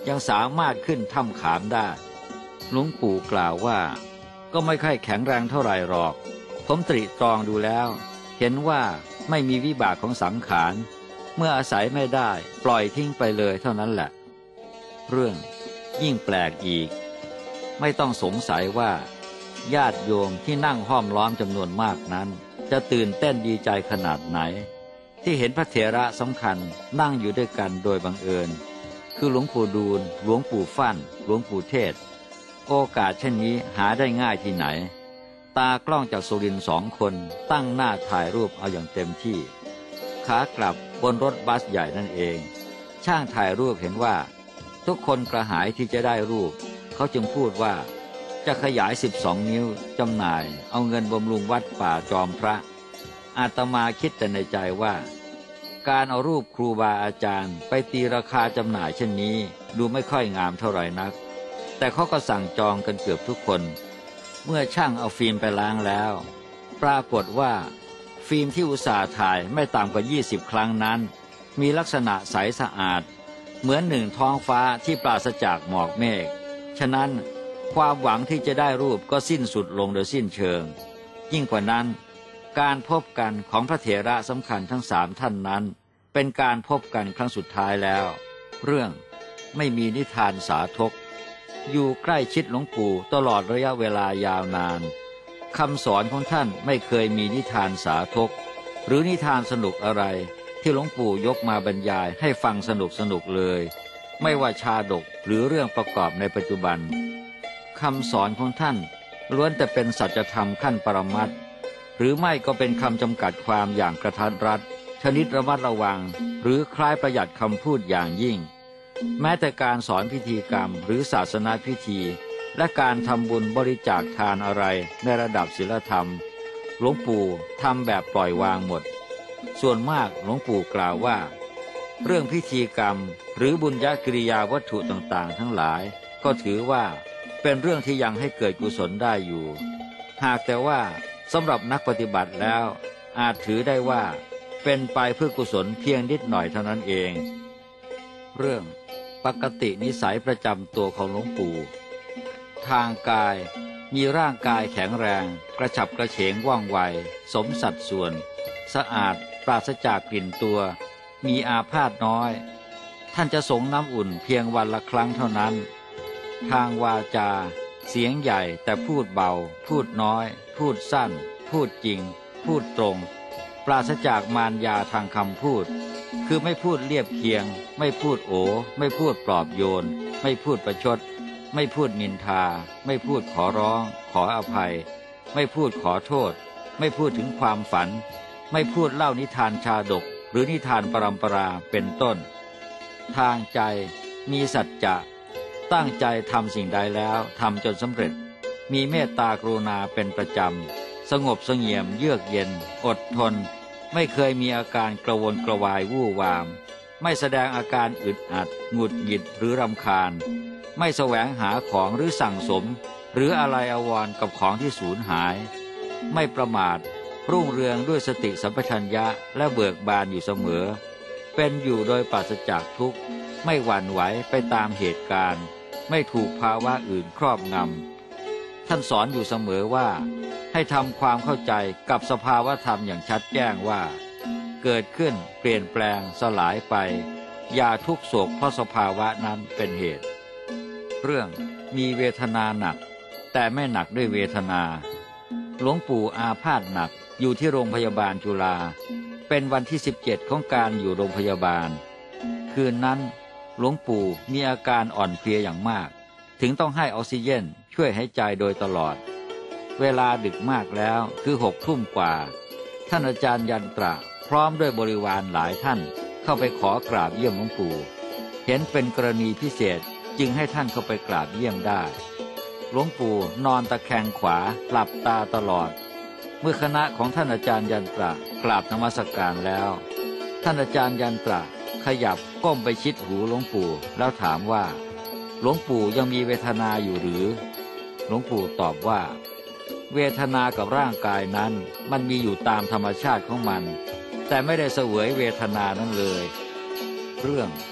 ยังสามารถขึ้นถ้ำขามได้หลวงปู่กล่าวว่าก็ไม่ค่อยแข็งแรงเท่าไหร่หรอกผมตรีตรองดูแล้วเห็นว่าไม่มีวิบากของสังขารเมื่ออาศัยไม่ได้ปล่อยทิ้งไปเลยเท่านั้นแหละเรื่องยิ่งแปลกอีกไม่ต้องสงสัยว่าญาติโยมที่นั่งห้อมล้อมจำนวนมากนั้นจะตื่นเต้นดีใจขนาดไหนที่เห็นพระเถระสำคัญนั่งอยู่ด้วยกันโดยบังเอิญคือหลวงปู่ดูลหลวงปู่ฟั่นหลวงปู่เทศโอกาสเช่นนี้หาได้ง่ายที่ไหนตากล้องจากสุรินทร์สองคนตั้งหน้าถ่ายรูปเอาอย่างเต็มที่ขากลับบนรถบัสใหญ่นั่นเองช่างถ่ายรูปเห็นว่าทุกคนกระหายที่จะได้รูปเขาจึงพูดว่าจะขยายสิบสองนิ้วจำหน่ายเอาเงินบำรุงวัดป่าจอมพระอาตมาคิดแต่ในใจว่าการเอารูปครูบาอาจารย์ไปตีราคาจำหน่ายเช่นนี้ดูไม่ค่อยงามเท่าไหร่นักแต่เขาก็สั่งจองกันเกือบทุกคนเมื่อช่างเอาฟิล์มไปล้างแล้วปรากฏว่าฟิล์มที่อุตส่าห์ถ่ายไม่ต่ำกว่ายี่สิบครั้งนั้นมีลักษณะใสสะอาดเหมือนหนึ่งท้องฟ้าที่ปราศจากหมอกเมฆฉะนั้นความหวังที่จะได้รูปก็สิ้นสุดลงโดยสิ้นเชิงยิ่งกว่านั้นการพบกันของพระเถระสำคัญทั้งสามท่านนั้นเป็นการพบกันครั้งสุดท้ายแล้วเรื่องไม่มีนิทานสาธกอยู่ใกล้ชิดหลวงปู่ตลอดระยะเวลายาวนานคำสอนของท่านไม่เคยมีนิทานสาธกหรือนิทานสนุกอะไรที่หลวงปู่ยกมาบรรยายให้ฟังสนุกสนุกเลยไม่ว่าชาดกหรือเรื่องประกอบในปัจจุบันคำสอนของท่านล้วนแต่เป็นสัจธรรมขั้นปรมัตถ์หรือไม่ก็เป็นคำจำกัดความอย่างกระทัดรัดชนิดระมัดระวังหรือคล้ายประหยัดคำพูดอย่างยิ่งแม้แต่การสอนพิธีกรรมหรือศาสนาพิธีและการทำบุญบริจาคทานอะไรในระดับศีลธรรมหลวงปู่ทำแบบปล่อยวางหมดส่วนมากหลวงปู่กล่าวว่าเรื่องพิธีกรรมหรือบุญญกิริยาวัตถุต่างๆทั้งหลายก็ถือว่าเป็นเรื่องที่ยังให้เกิดกุศลได้อยู่หากแต่ว่าสำหรับนักปฏิบัติแล้วอาจถือได้ว่าเป็นไปเพื่อกุศลเพียงนิดหน่อยเท่านั้นเองเรื่องปกตินิสัยประจำตัวของหลวงปู่ทางกายมีร่างกายแข็งแรงกระฉับกระเฉงว่องไวสมสัดส่วนสะอาดปราศจากกลิ่นตัวมีอาพาธน้อยท่านจะสงน้ำอุ่นเพียงวันละครั้งเท่านั้นทางวาจาเสียงใหญ่แต่พูดเบาพูดน้อยพูดสั้นพูดจริงพูดตรงปราศจากมารยาทางคำพูดคือไม่พูดเลียบเคียงไม่พูดโอไม่พูดปลอบโยนไม่พูดประชดไม่พูดนินทาไม่พูดขอร้องขออภัยไม่พูดขอโทษไม่พูดถึงความฝันไม่พูดเล่านิทานชาดกหรือนิทานปรัมปราเป็นต้นทางใจมีสัจจะตั้งใจทำสิ่งใดแล้วทำจนสำเร็จมีเมตตากรุณาเป็นประจำสงบเสงี่ยมเยือกเย็นอดทนไม่เคยมีอาการกระวนกระวายวู่วามไม่แสดงอาการอึดอัดหงุดหงิดหรือรำคาญไม่แสวงหาของหรือสั่งสมหรืออะไรอาวรณ์กับของที่สูญหายไม่ประมาทรุ่งเรืองด้วยสติสัมปชัญญะและเบิกบานอยู่เสมอเป็นอยู่โดยปราศจากทุกข์ไม่หวั่นไหวไปตามเหตุการณ์ไม่ถูกภาวะอื่นครอบงำท่านสอนอยู่เสมอว่าให้ทำความเข้าใจกับสภาวะธรรมอย่างชัดแจ้งว่าเกิดขึ้นเปลี่ยนแปลงสลายไปอย่าทุกโศกเพราะสภาวะนั้นเป็นเหตุเรื่องมีเวทนาหนักแต่ไม่หนักด้วยเวทนาหลวงปู่อาพาธหนักอยู่ที่โรงพยาบาลจุฬาเป็นวันที่สิบเจ็ดของการอยู่โรงพยาบาลคืนนั้นหลวงปู่มีอาการอ่อนเพลียอย่างมากถึงต้องให้ออกซิเจนช่วยหายใจโดยตลอดเวลาดึกมากแล้วคือหกทุ่มกว่าท่านอาจารย์ยันตระพร้อมด้วยบริวารหลายท่านเข้าไปขอกราบเยี่ยมหลวงปู่เห็นเป็นกรณีพิเศษจึงให้ท่านเข้าไปกราบเยี่ยมได้หลวงปู่นอนตะแคงขวาหลับตาตลอดเมื่อคณะของท่านอาจารย์ยันตระกราบนมัสการแล้วท่านอาจารย์ยันตระขยับก้มไปชิดหูหลวงปู่แล้วถามว่าหลวงปู่ยังมีเวทนาอยู่หรือหลวงปู่ตอบว่าเวทนากับร่างกายนั้นมันมีอยู่ตามธรรมชาติของมันแต่ไม่ได้เสวยเวทนานั้นเลยเรื่อง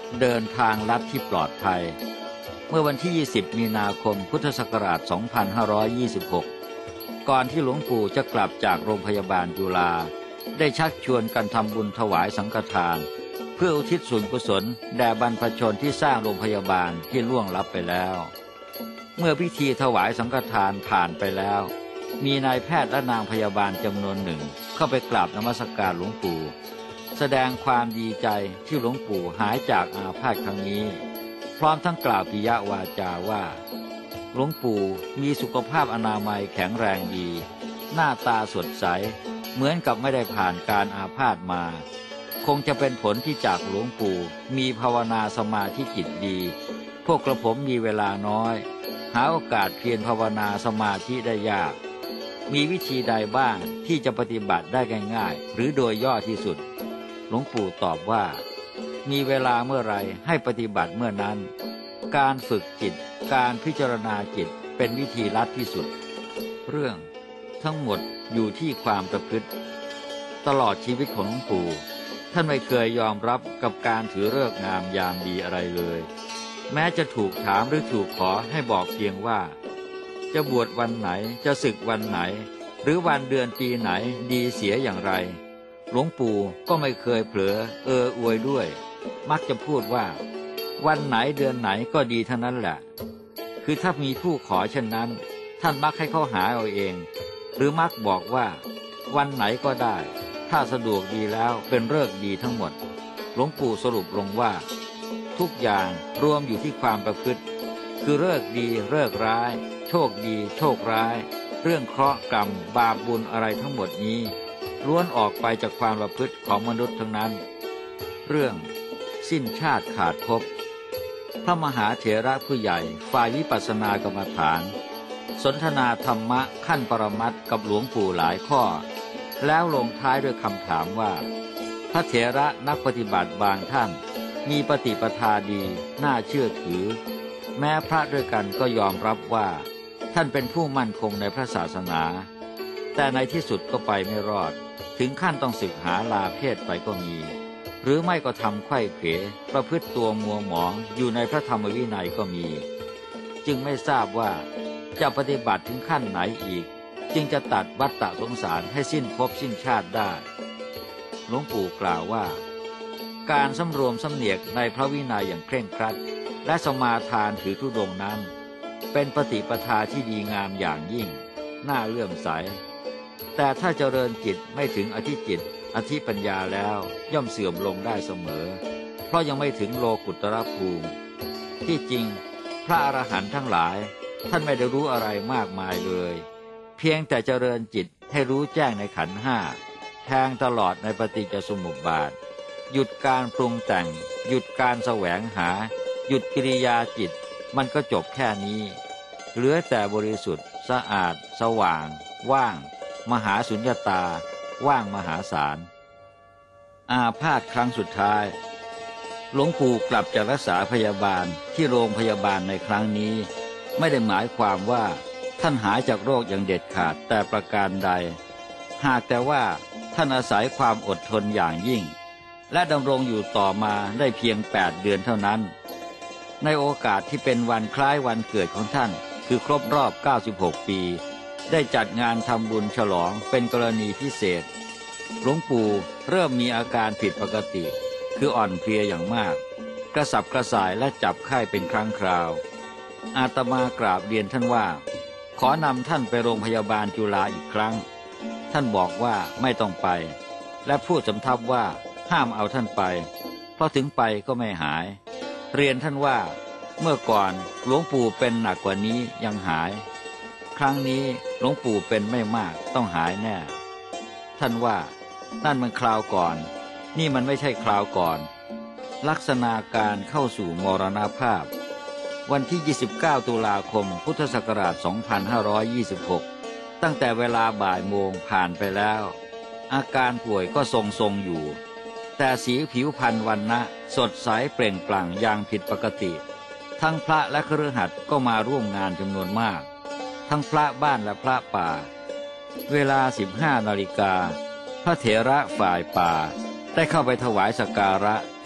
เดินทางลัดที่ปลอดภัยเมื่อวันที่ยี่สิบมีนาคมพุทธศักราชสองพันห้าร้อยยี่สิบหกก่อนที่หลวงปู่จะกลับจากโรงพยาบาลจุฬาได้ชักชวนกันทำบุญถวายสังฆทานเพื่ออุทิศส่วนกุศลแด่บรรพชนที่สร้างโรงพยาบาลที่ล่วงลับไปแล้วเมื่อพิธีถวายสังฆทานผ่านไปแล้วมีนายแพทย์และนางพยาบาลจำนวนหนึ่งเข้าไปกราบนมัสการหลวงปู่แสดงความดีใจที่หลวงปู่หายจากอาพาธครั้งนี้พร้อมทั้งกล่าวปิยวาจาว่าหลวงปู่มีสุขภาพอนามัยแข็งแรงดีหน้าตาสดใสเหมือนกับไม่ได้ผ่านการอาพาธมาคงจะเป็นผลที่จากหลวงปู่มีภาวนาสมาธิจิตดีพวกกระผมมีเวลาน้อยหาโอกาสเพียรภาวนาสมาธิได้ยากมีวิธีใดบ้างที่จะปฏิบัติได้ง่ายๆหรือโดยย่อที่สุดหลวงปู่ตอบว่ามีเวลาเมื่อไรให้ปฏิบัติเมื่อนั้นการฝึกจิตการพิจารณาจิตเป็นวิธีลัดที่สุดเรื่องทั้งหมดอยู่ที่ความประพฤติตลอดชีวิตของหลวงปู่ท่านไม่เคยยอมรับกับการถือฤกษ์งามยามดีอะไรเลยแม้จะถูกถามหรือถูกขอให้บอกเพียงว่าจะบวชวันไหนจะศึกวันไหนหรือวันเดือนปีไหนดีเสียอย่างไรหลวงปู่ก็ไม่เคยเผลอเอออวยด้วยมักจะพูดว่าวันไหนเดือนไหนก็ดีทั้งนั้นแหละคือถ้ามีผู้ขอเช่นนั้นท่านมักให้เขาหาเอาเองหรือมักบอกว่าวันไหนก็ได้ถ้าสะดวกดีแล้วเป็นฤกษ์ดีทั้งหมดหลวงปู่สรุปลงว่าทุกอย่างรวมอยู่ที่ความประพฤติคือฤกษ์ดีฤกษ์ร้ายโชคดีโชคร้ายเรื่องเคราะห์กรรมบาปบุญอะไรทั้งหมดนี้ล้วนออกไปจากความประพฤติของมนุษย์ทั้งนั้นเรื่องสิ้นชาติขาดภพพระมหาเถระผู้ใหญ่ฝ่ายวิปัสสนากรรมฐานสนทนาธรรมะขั้นปรมัตถ์กับหลวงปู่หลายข้อแล้วลงท้ายด้วยคำถามว่าพระเถระนักปฏิบัติบางท่านมีปฏิปทาดีน่าเชื่อถือแม้พระด้วยกันก็ยอมรับว่าท่านเป็นผู้มั่นคงในพระศาสนาแต่ในที่สุดก็ไปไม่รอดถึงขั้นต้องศึกหาลาเพศไปก็มีหรือไม่ก็ทำไขว้เขวประพฤติตัวมัวหมองอยู่ในพระธรรมวินัยก็มีจึงไม่ทราบว่าจะปฏิบัติถึงขั้นไหนอีกจึงจะตัดวัฏฏะสงสารให้สิ้นภพสิ้นชาติได้หลวงปู่กล่าวว่าการสำรวมสำเนียกในพระวินัยอย่างเคร่งครัดและสมาทานถือธุดงค์นั้นเป็นปฏิปทาที่ดีงามอย่างยิ่งน่าเลื่อมใสแต่ถ้าเจริญจิตไม่ถึงอธิจิตอธิปัญญาแล้วย่อมเสื่อมลงได้เสมอเพราะยังไม่ถึงโลกุตรภูมิที่จริงพระอรหันต์ทั้งหลายท่านไม่ได้รู้อะไรมากมายเลยเพียงแต่เจริญจิตให้รู้แจ้งในขันธ์ห้าแทงตลอดในปฏิจจสมุปบาทหยุดการปรุงแต่งหยุดการแสวงหาหยุดกิริยาจิตมันก็จบแค่นี้เหลือแต่บริสุทธิ์สะอาดสว่างว่างมหาสุญญตาว่างมหาศาลอาพาธครั้งสุดท้ายหลวงปู่กลับจากรักษาพยาบาลที่โรงพยาบาลในครั้งนี้ไม่ได้หมายความว่าท่านหายจากโรคอย่างเด็ดขาดแต่ประการใดหากแต่ว่าท่านอาศัยความอดทนอย่างยิ่งและดำรงอยู่ต่อมาได้เพียงแปดเดือนเท่านั้นในโอกาสที่เป็นวันคล้ายวันเกิดของท่านคือครบรอบเก้าสิบหกปีได้จัดงานทำบุญฉลองเป็นกรณีพิเศษหลวงปู่เริ่มมีอาการผิดปกติคืออ่อนเพลียอย่างมากกระสับกระส่ายและจับไข้เป็นครั้งคราวอาตมากราบเรียนท่านว่าขอนำท่านไปโรงพยาบาลจุฬาอีกครั้งท่านบอกว่าไม่ต้องไปและพูดสำทับว่าห้ามเอาท่านไปเพราะถึงไปก็ไม่หายเรียนท่านว่าเมื่อก่อนหลวงปู่เป็นหนักกว่านี้ยังหายครั้งนี้หลวงปู่เป็นไม่มากต้องหายแน่ท่านว่านั่นมันคราวก่อนนี่มันไม่ใช่คราวก่อนลักษณะการเข้าสู่มรณภาพวันที่ยี่สิบเก้าตุลาคมพุทธศักราชสองพันห้าร้อยยี่สิบหกตั้งแต่เวลาบ่ายโมงผ่านไปแล้วอาการป่วยก็ทรงทรงอยู่แต่สีผิวพรรณวรรณะสดใสเปล่งปลั่งอย่างผิดปกติทั้งพระและคฤหัสถ์ก็มาร่วมงานจำนวนมากทั้งพระบ้านและพระป่าเวลาสิบห้านาฬิกาพระเถระฝ่ายป่าได้เข้าไปถวายสักการะที่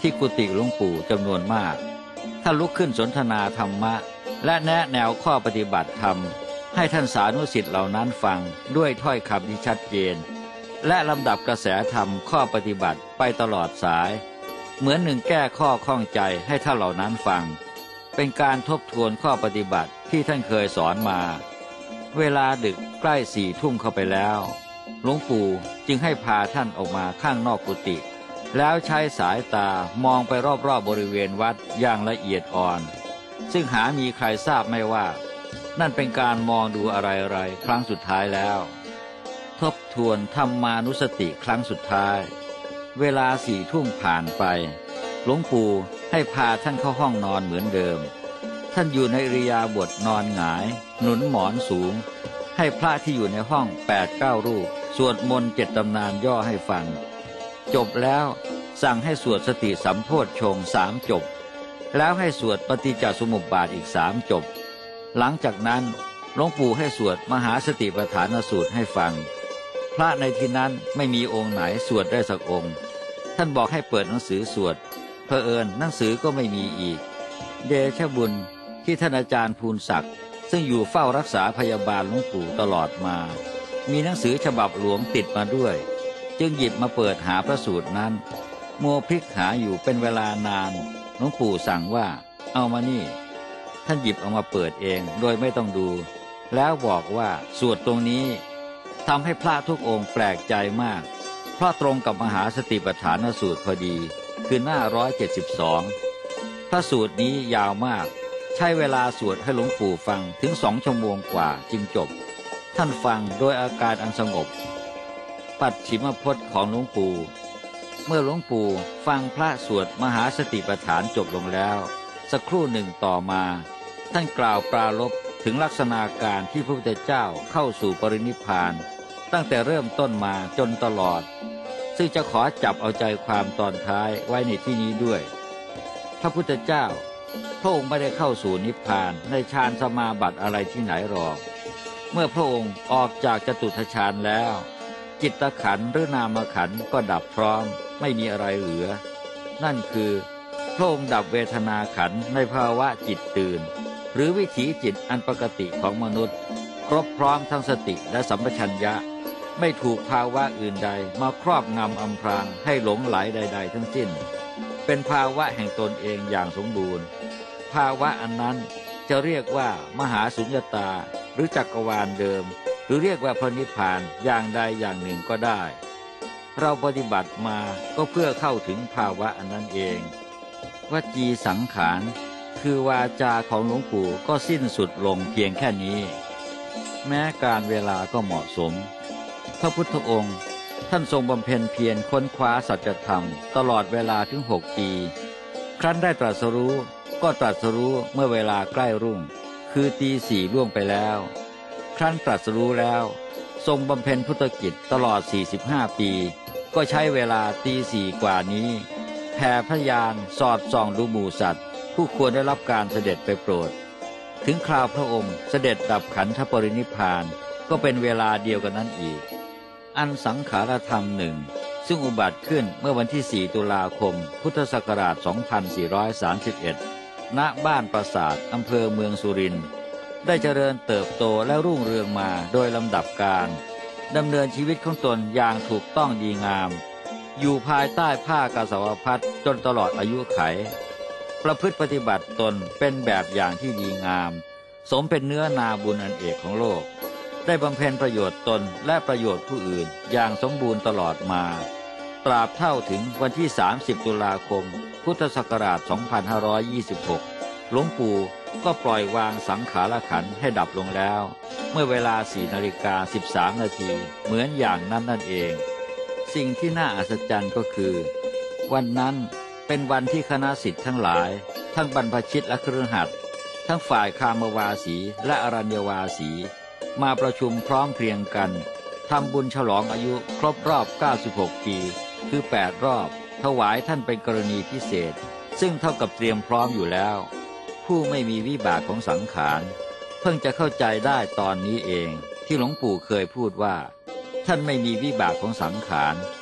ที่กุฏิหลวงปู่จำนวนมากท่านลุกขึ้นสนทนาธรรมะและแนะแนวข้อปฏิบัติธรรมให้ท่านสานุศิษย์เหล่านั้นฟังด้วยถ้อยคำที่ชัดเจนและลำดับกระแสธรรมข้อปฏิบัติไปตลอดสายเหมือนหนึ่งแก้ข้อข้องใจให้ท่านเหล่านั้นฟังเป็นการทบทวนข้อปฏิบัติที่ท่านเคยสอนมาเวลาดึกใกล้สี่ทุ่มเข้าไปแล้วหลวงปู่จึงให้พาท่านออกมาข้างนอกกุฏิแล้วใช้สายตามองไปรอบๆ บบริเวณวัดอย่างละเอียดอ่อนซึ่งหามีใครทราบไม่ว่านั่นเป็นการมองดูอะไรๆครั้งสุดท้ายแล้วทบทวนธรรมานุสติครั้งสุดท้ายเวลาสี่ทุ่มผ่านไปหลวงปู่ให้พาท่านเข้าห้องนอนเหมือนเดิมท่านอยู่ในอิริยาบถนอนหงายหนุนหมอนสูงให้พระที่อยู่ในห้องแปดเก้ารูปสวดมนต์เจ็ดตำนานย่อให้ฟังจบแล้วสั่งให้สวดสติสัมโพชฌงค์สามจบแล้วให้สวดปฏิจจสมุปบาทอีกสามจบหลังจากนั้นหลวงปู่ให้สวดมหาสติปัฏฐานสูตรให้ฟังพระในที่นั้นไม่มีองค์ไหนสวดได้สักองค์ท่านบอกให้เปิดหนังสือสวดเผอิญหนังสือก็ไม่มีอีกเดชะบุญที่ท่านอาจารย์ภูลศักดิ์ซึ่งอยู่เฝ้ารักษาพยาบาลหลวงปู่ตลอดมามีหนังสือฉบับหลวงติดมาด้วยจึงหยิบมาเปิดหาพระสูตรนั้นมัวพลิกหาอยู่เป็นเวลานานหลวงปู่สั่งว่าเอามานี่ท่านหยิบเอามาเปิดเองโดยไม่ต้องดูแล้วบอกว่าสวดตรงนี้ทำให้พระทุกองค์แปลกใจมากเพราะตรงกับมหาสติปัฏฐานสูตรพอดีคือหน้าร้อยเจ็ดสิบสองพระสูตรนี้ยาวมากใช้เวลาสวดให้หลวงปู่ฟังถึงสองชั่วโมงกว่าจึงจบท่านฟังโดยอาการอันสงบปัจฉิมพจน์ของหลวงปู่เมื่อหลวงปู่ฟังพระสวดมหาสติปัฏฐานจบลงแล้วสักครู่หนึ่งต่อมาท่านกล่าวปรารภถึงลักษณะการที่พระพุทธเจ้าเข้าสู่ปรินิพพานตั้งแต่เริ่มต้นมาจนตลอดซึ่งจะขอจับเอาใจความตอนท้ายไว้ในที่นี้ด้วยพระพุทธเจ้าพระองค์ไม่ได้เข้าสู่นิพพานในฌานสมาบัติอะไรที่ไหนหรอกเมื่อพระองค์ออกจากจตุตถฌานแล้วจิตตขันธ์หรือนามขันธ์ก็ดับพร้อมไม่มีอะไรเหลือนั่นคือพระองค์ดับเวทนาขันธ์ในภาวะจิตตื่นหรือวิถีจิตอันปกติของมนุษย์ครบพร้อมทั้งสติและสัมปชัญญะไม่ถูกภาวะอื่นใดมาครอบงำอำพรางให้หลงไหลใดๆทั้งสิ้นเป็นภาวะแห่งตนเองอย่างสมบูรณ์ภาวะอันนั้นจะเรียกว่ามหาสุญญตาหรือจักรวาลเดิมหรือเรียกว่าพระนิพพานอย่างใดอย่างหนึ่งก็ได้เราปฏิบัติมาก็เพื่อเข้าถึงภาวะอันนั้นเองวจีสังขารคือวาจาของหลวงปู่ก็สิ้นสุดลงเพียงแค่นี้แม้การเวลาก็เหมาะสมพระพุทธองค์ท่านทรงบำเพ็ญเพียรค้นคว้าสัจธรรมตลอดเวลาถึงหกปีครั้นได้ตรัสรู้ก็ตรัสรู้เมื่อเวลาใกล้รุ่งคือตีสี่ล่วงไปแล้วครั้นตรัสรู้แล้วทรงบำเพ็ญพุทธกิจตลอดสี่สิบห้าปีก็ใช้เวลาตีสี่กว่านี้แผ่พยานสอดส่องดูหมู่สัตว์ผู้ควรได้รับการเสด็จไปโปรดถึงคราวพระองค์เสด็จดับขันธปรินิพพานก็เป็นเวลาเดียวกันนั้นอีกอันสังขารธรรมหนึ่งซึ่งอุบัติขึ้นเมื่อวันที่สี่ตุลาคมพุทธศักราชสองพันสี่ร้อยสามสิบเอ็ดณบ้านปราสาทอำเภอเมืองสุรินทร์ได้เจริญเติบโตและรุ่งเรืองมาโดยลำดับการดำเนินชีวิตของตนอย่างถูกต้องดีงามอยู่ภายใต้ผ้ากาสาวพัสจนตลอดอายุไขประพฤติปฏิบัติตนเป็นแบบอย่างที่ดีงามสมเป็นเนื้อนาบุญอันเอกของโลกได้บำเพ็ญประโยชน์ตนและประโยชน์ผู้อื่นอย่างสมบูรณ์ตลอดมาตราบเท่าถึงวันที่สามสิบตุลาคมพุทธศักราชสองพันห้าร้อยยี่สิบหกหลวงปู่ก็ปล่อยวางสังขารขันธ์ให้ดับลงแล้วเมื่อเวลาสี่นาฬิกาสิบสามนาทีเหมือนอย่างนั้นนั่นเองสิ่งที่น่าอัศจรรย์ก็คือวันนั้นเป็นวันที่คณะศิษย์ทั้งหลายทั้งบรรพชิตและคฤหัสถ์ทั้งฝ่ายคามวาสีและอรัญญวาสีมาประชุมพร้อมเพรียงกันทำบุญฉลองอายุครบรอบเก้าสิบหกปีคือแปดรอบถวายท่านเป็นกรณีพิเศษซึ่งเท่ากับเตรียมพร้อมอยู่แล้วผู้ไม่มีวิบากของสังขารเพิ่งจะเข้าใจได้ตอนนี้เองที่หลวงปู่เคยพูดว่าท่านไม่มีวิบากของสังขาร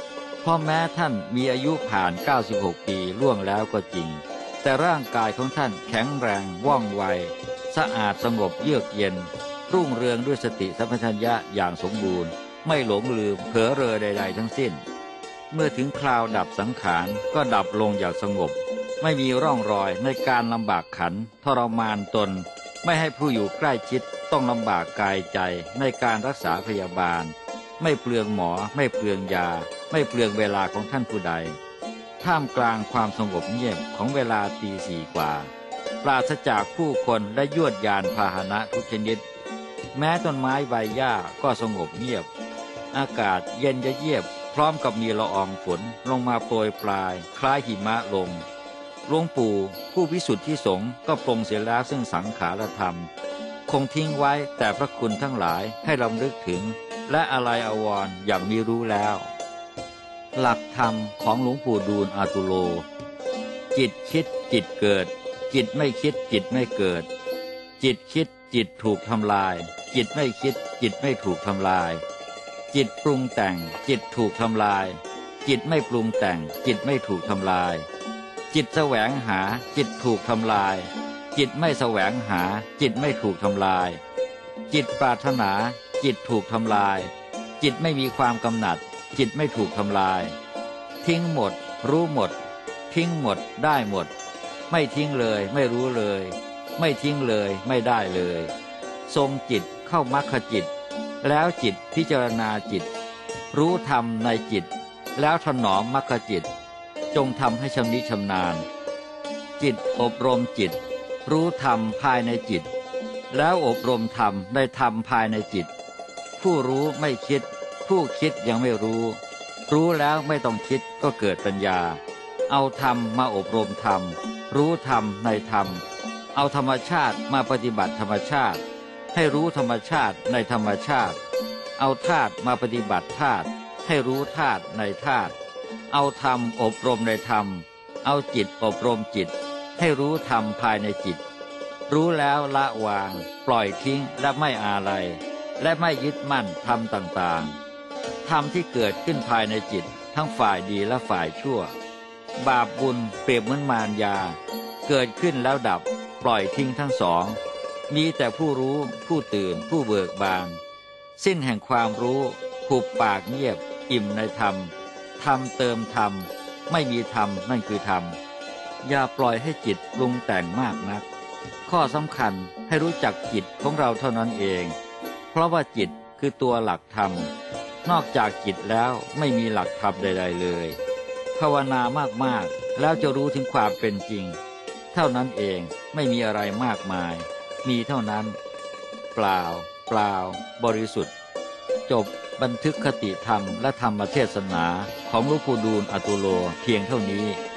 เพราะแม้ท่านมีอายุผ่านเก้าสิบหกปีล่วงแล้วก็จริงแต่ร่างกายของท่านแข็งแรงว่องไวสะอาดสงบเยือกเย็นรุ่งเรืองด้วยสติสัมปชัญญะอย่างสมบูรณ์ไม่หลงลืมเผลอเรอใดๆทั้งสิ้นเมื่อถึงคราวดับสังขารก็ดับลงอย่างสงบไม่มีร่องรอยในการลำบากขันทรมานตนไม่ให้ผู้อยู่ใกล้ชิดต้องลำบากกายใจในการรักษาพยาบาลไม่เปลืองหมอไม่เปลืองยาไม่เปลืองเวลาของท่านผู้ใดท่ามกลางความสงบเงียบของเวลาตีสี่กว่าปราศจากผู้คนและยวดยานพาหนะทุกชนิดแม้ต้นไม้ใบหญ้าก็สงบเงียบอากาศเย็นเยียบพร้อมกับมีละอองฝนลงมาโปรยปลายคล้ายหิมะลงหลวงปู่ผู้วิสุทธิสงฆ์ก็ปรงเสียแล้วซึ่งสังขารธรรมคงทิ้งไว้แต่พระคุณทั้งหลายให้รำลึกถึงและอาลัยอาวรณ์อย่างมีรู้แล้วหลักธรรมของหลวงปู่ดูลย์อาตุโลจิตคิดจิตเกิดจิตไม่คิดจิตไม่เกิดจิตคิดจิตถูกทำลายจิตไม่คิดจิตไม่ถูกทำลายจิตปรุงแต่งจิตถูกทำลายจิตไม่ปรุงแต่งจิตไม่ถูกทำลายจิตแสวงหาจิตถูกทำลายจิตไม่แสวงหาจิตไม่ถูกทำลายจิตปรารถนาจิตถูกทำลายจิตไม่มีความกำหนัดจิตไม่ถูกทำลายทิ้งหมดรู้หมดทิ้งหมดได้หมดไม่ทิ้งเลยไม่รู้เลยไม่ทิ้งเลยไม่ได้เลยทรงจิตเข้ามรรคจิตแล้วจิตพิจารณาจิตรู้ธรรมในจิตแล้วถนอมมรรคจิตจงทำให้ชำนิชำนาญจิตอบรมจิตรู้ธรรมภายในจิตแล้วอบรมธรรมได้ธรรมภายในจิตผู้รู้ไม่คิดผู้คิดยังไม่รู้รู้แล้วไม่ต้องคิดก็เกิดปัญญาเอาธรรมมาอบรมธรรมรู้ธรรมในธรรมเอาธรรมชาติมาปฏิบัติธรรมชาติให้รู้ธรรมชาติในธรรมชาติเอาธาตุมาปฏิบัติธาตุให้รู้ธาตุในธาตุเอาธรรมอบรมในธรรมเอาจิตอบรมจิตให้รู้ธรรมภายในจิตรู้แล้วละวางปล่อยทิ้งและไม่อาลัยและไม่ยึดมั่นธรรมต่างๆธรรมที่เกิดขึ้นภายในจิตทั้งฝ่ายดีและฝ่ายชั่วบาปบุญเปรียบเหมือนมารยาเกิดขึ้นแล้วดับปล่อยทิ้งทั้งสองมีแต่ผู้รู้ผู้ตื่นผู้เบิกบานสิ้นแห่งความรู้ผูกปากเงียบอิ่มในธรรมธรรมเติมธรรมไม่มีธรรมนั่นคือธรรมอย่าปล่อยให้จิตปรุงแต่งมากนักข้อสำคัญให้รู้จักจิตของเราเท่านั้นเองเพราะว่าจิตคือตัวหลักธรรมนอกจากจิตแล้วไม่มีหลักธรรมใดๆเลยภาวนามากๆแล้วจะรู้ถึงความเป็นจริงเท่านั้นเองไม่มีอะไรมากมายมีเท่านั้นเปล่าเปล่าบริสุทธิ์จบบันทึกคติธรรมและธรรมเทศนาของหลวงปู่ดูลย์อาตุโลเพียงเท่านี้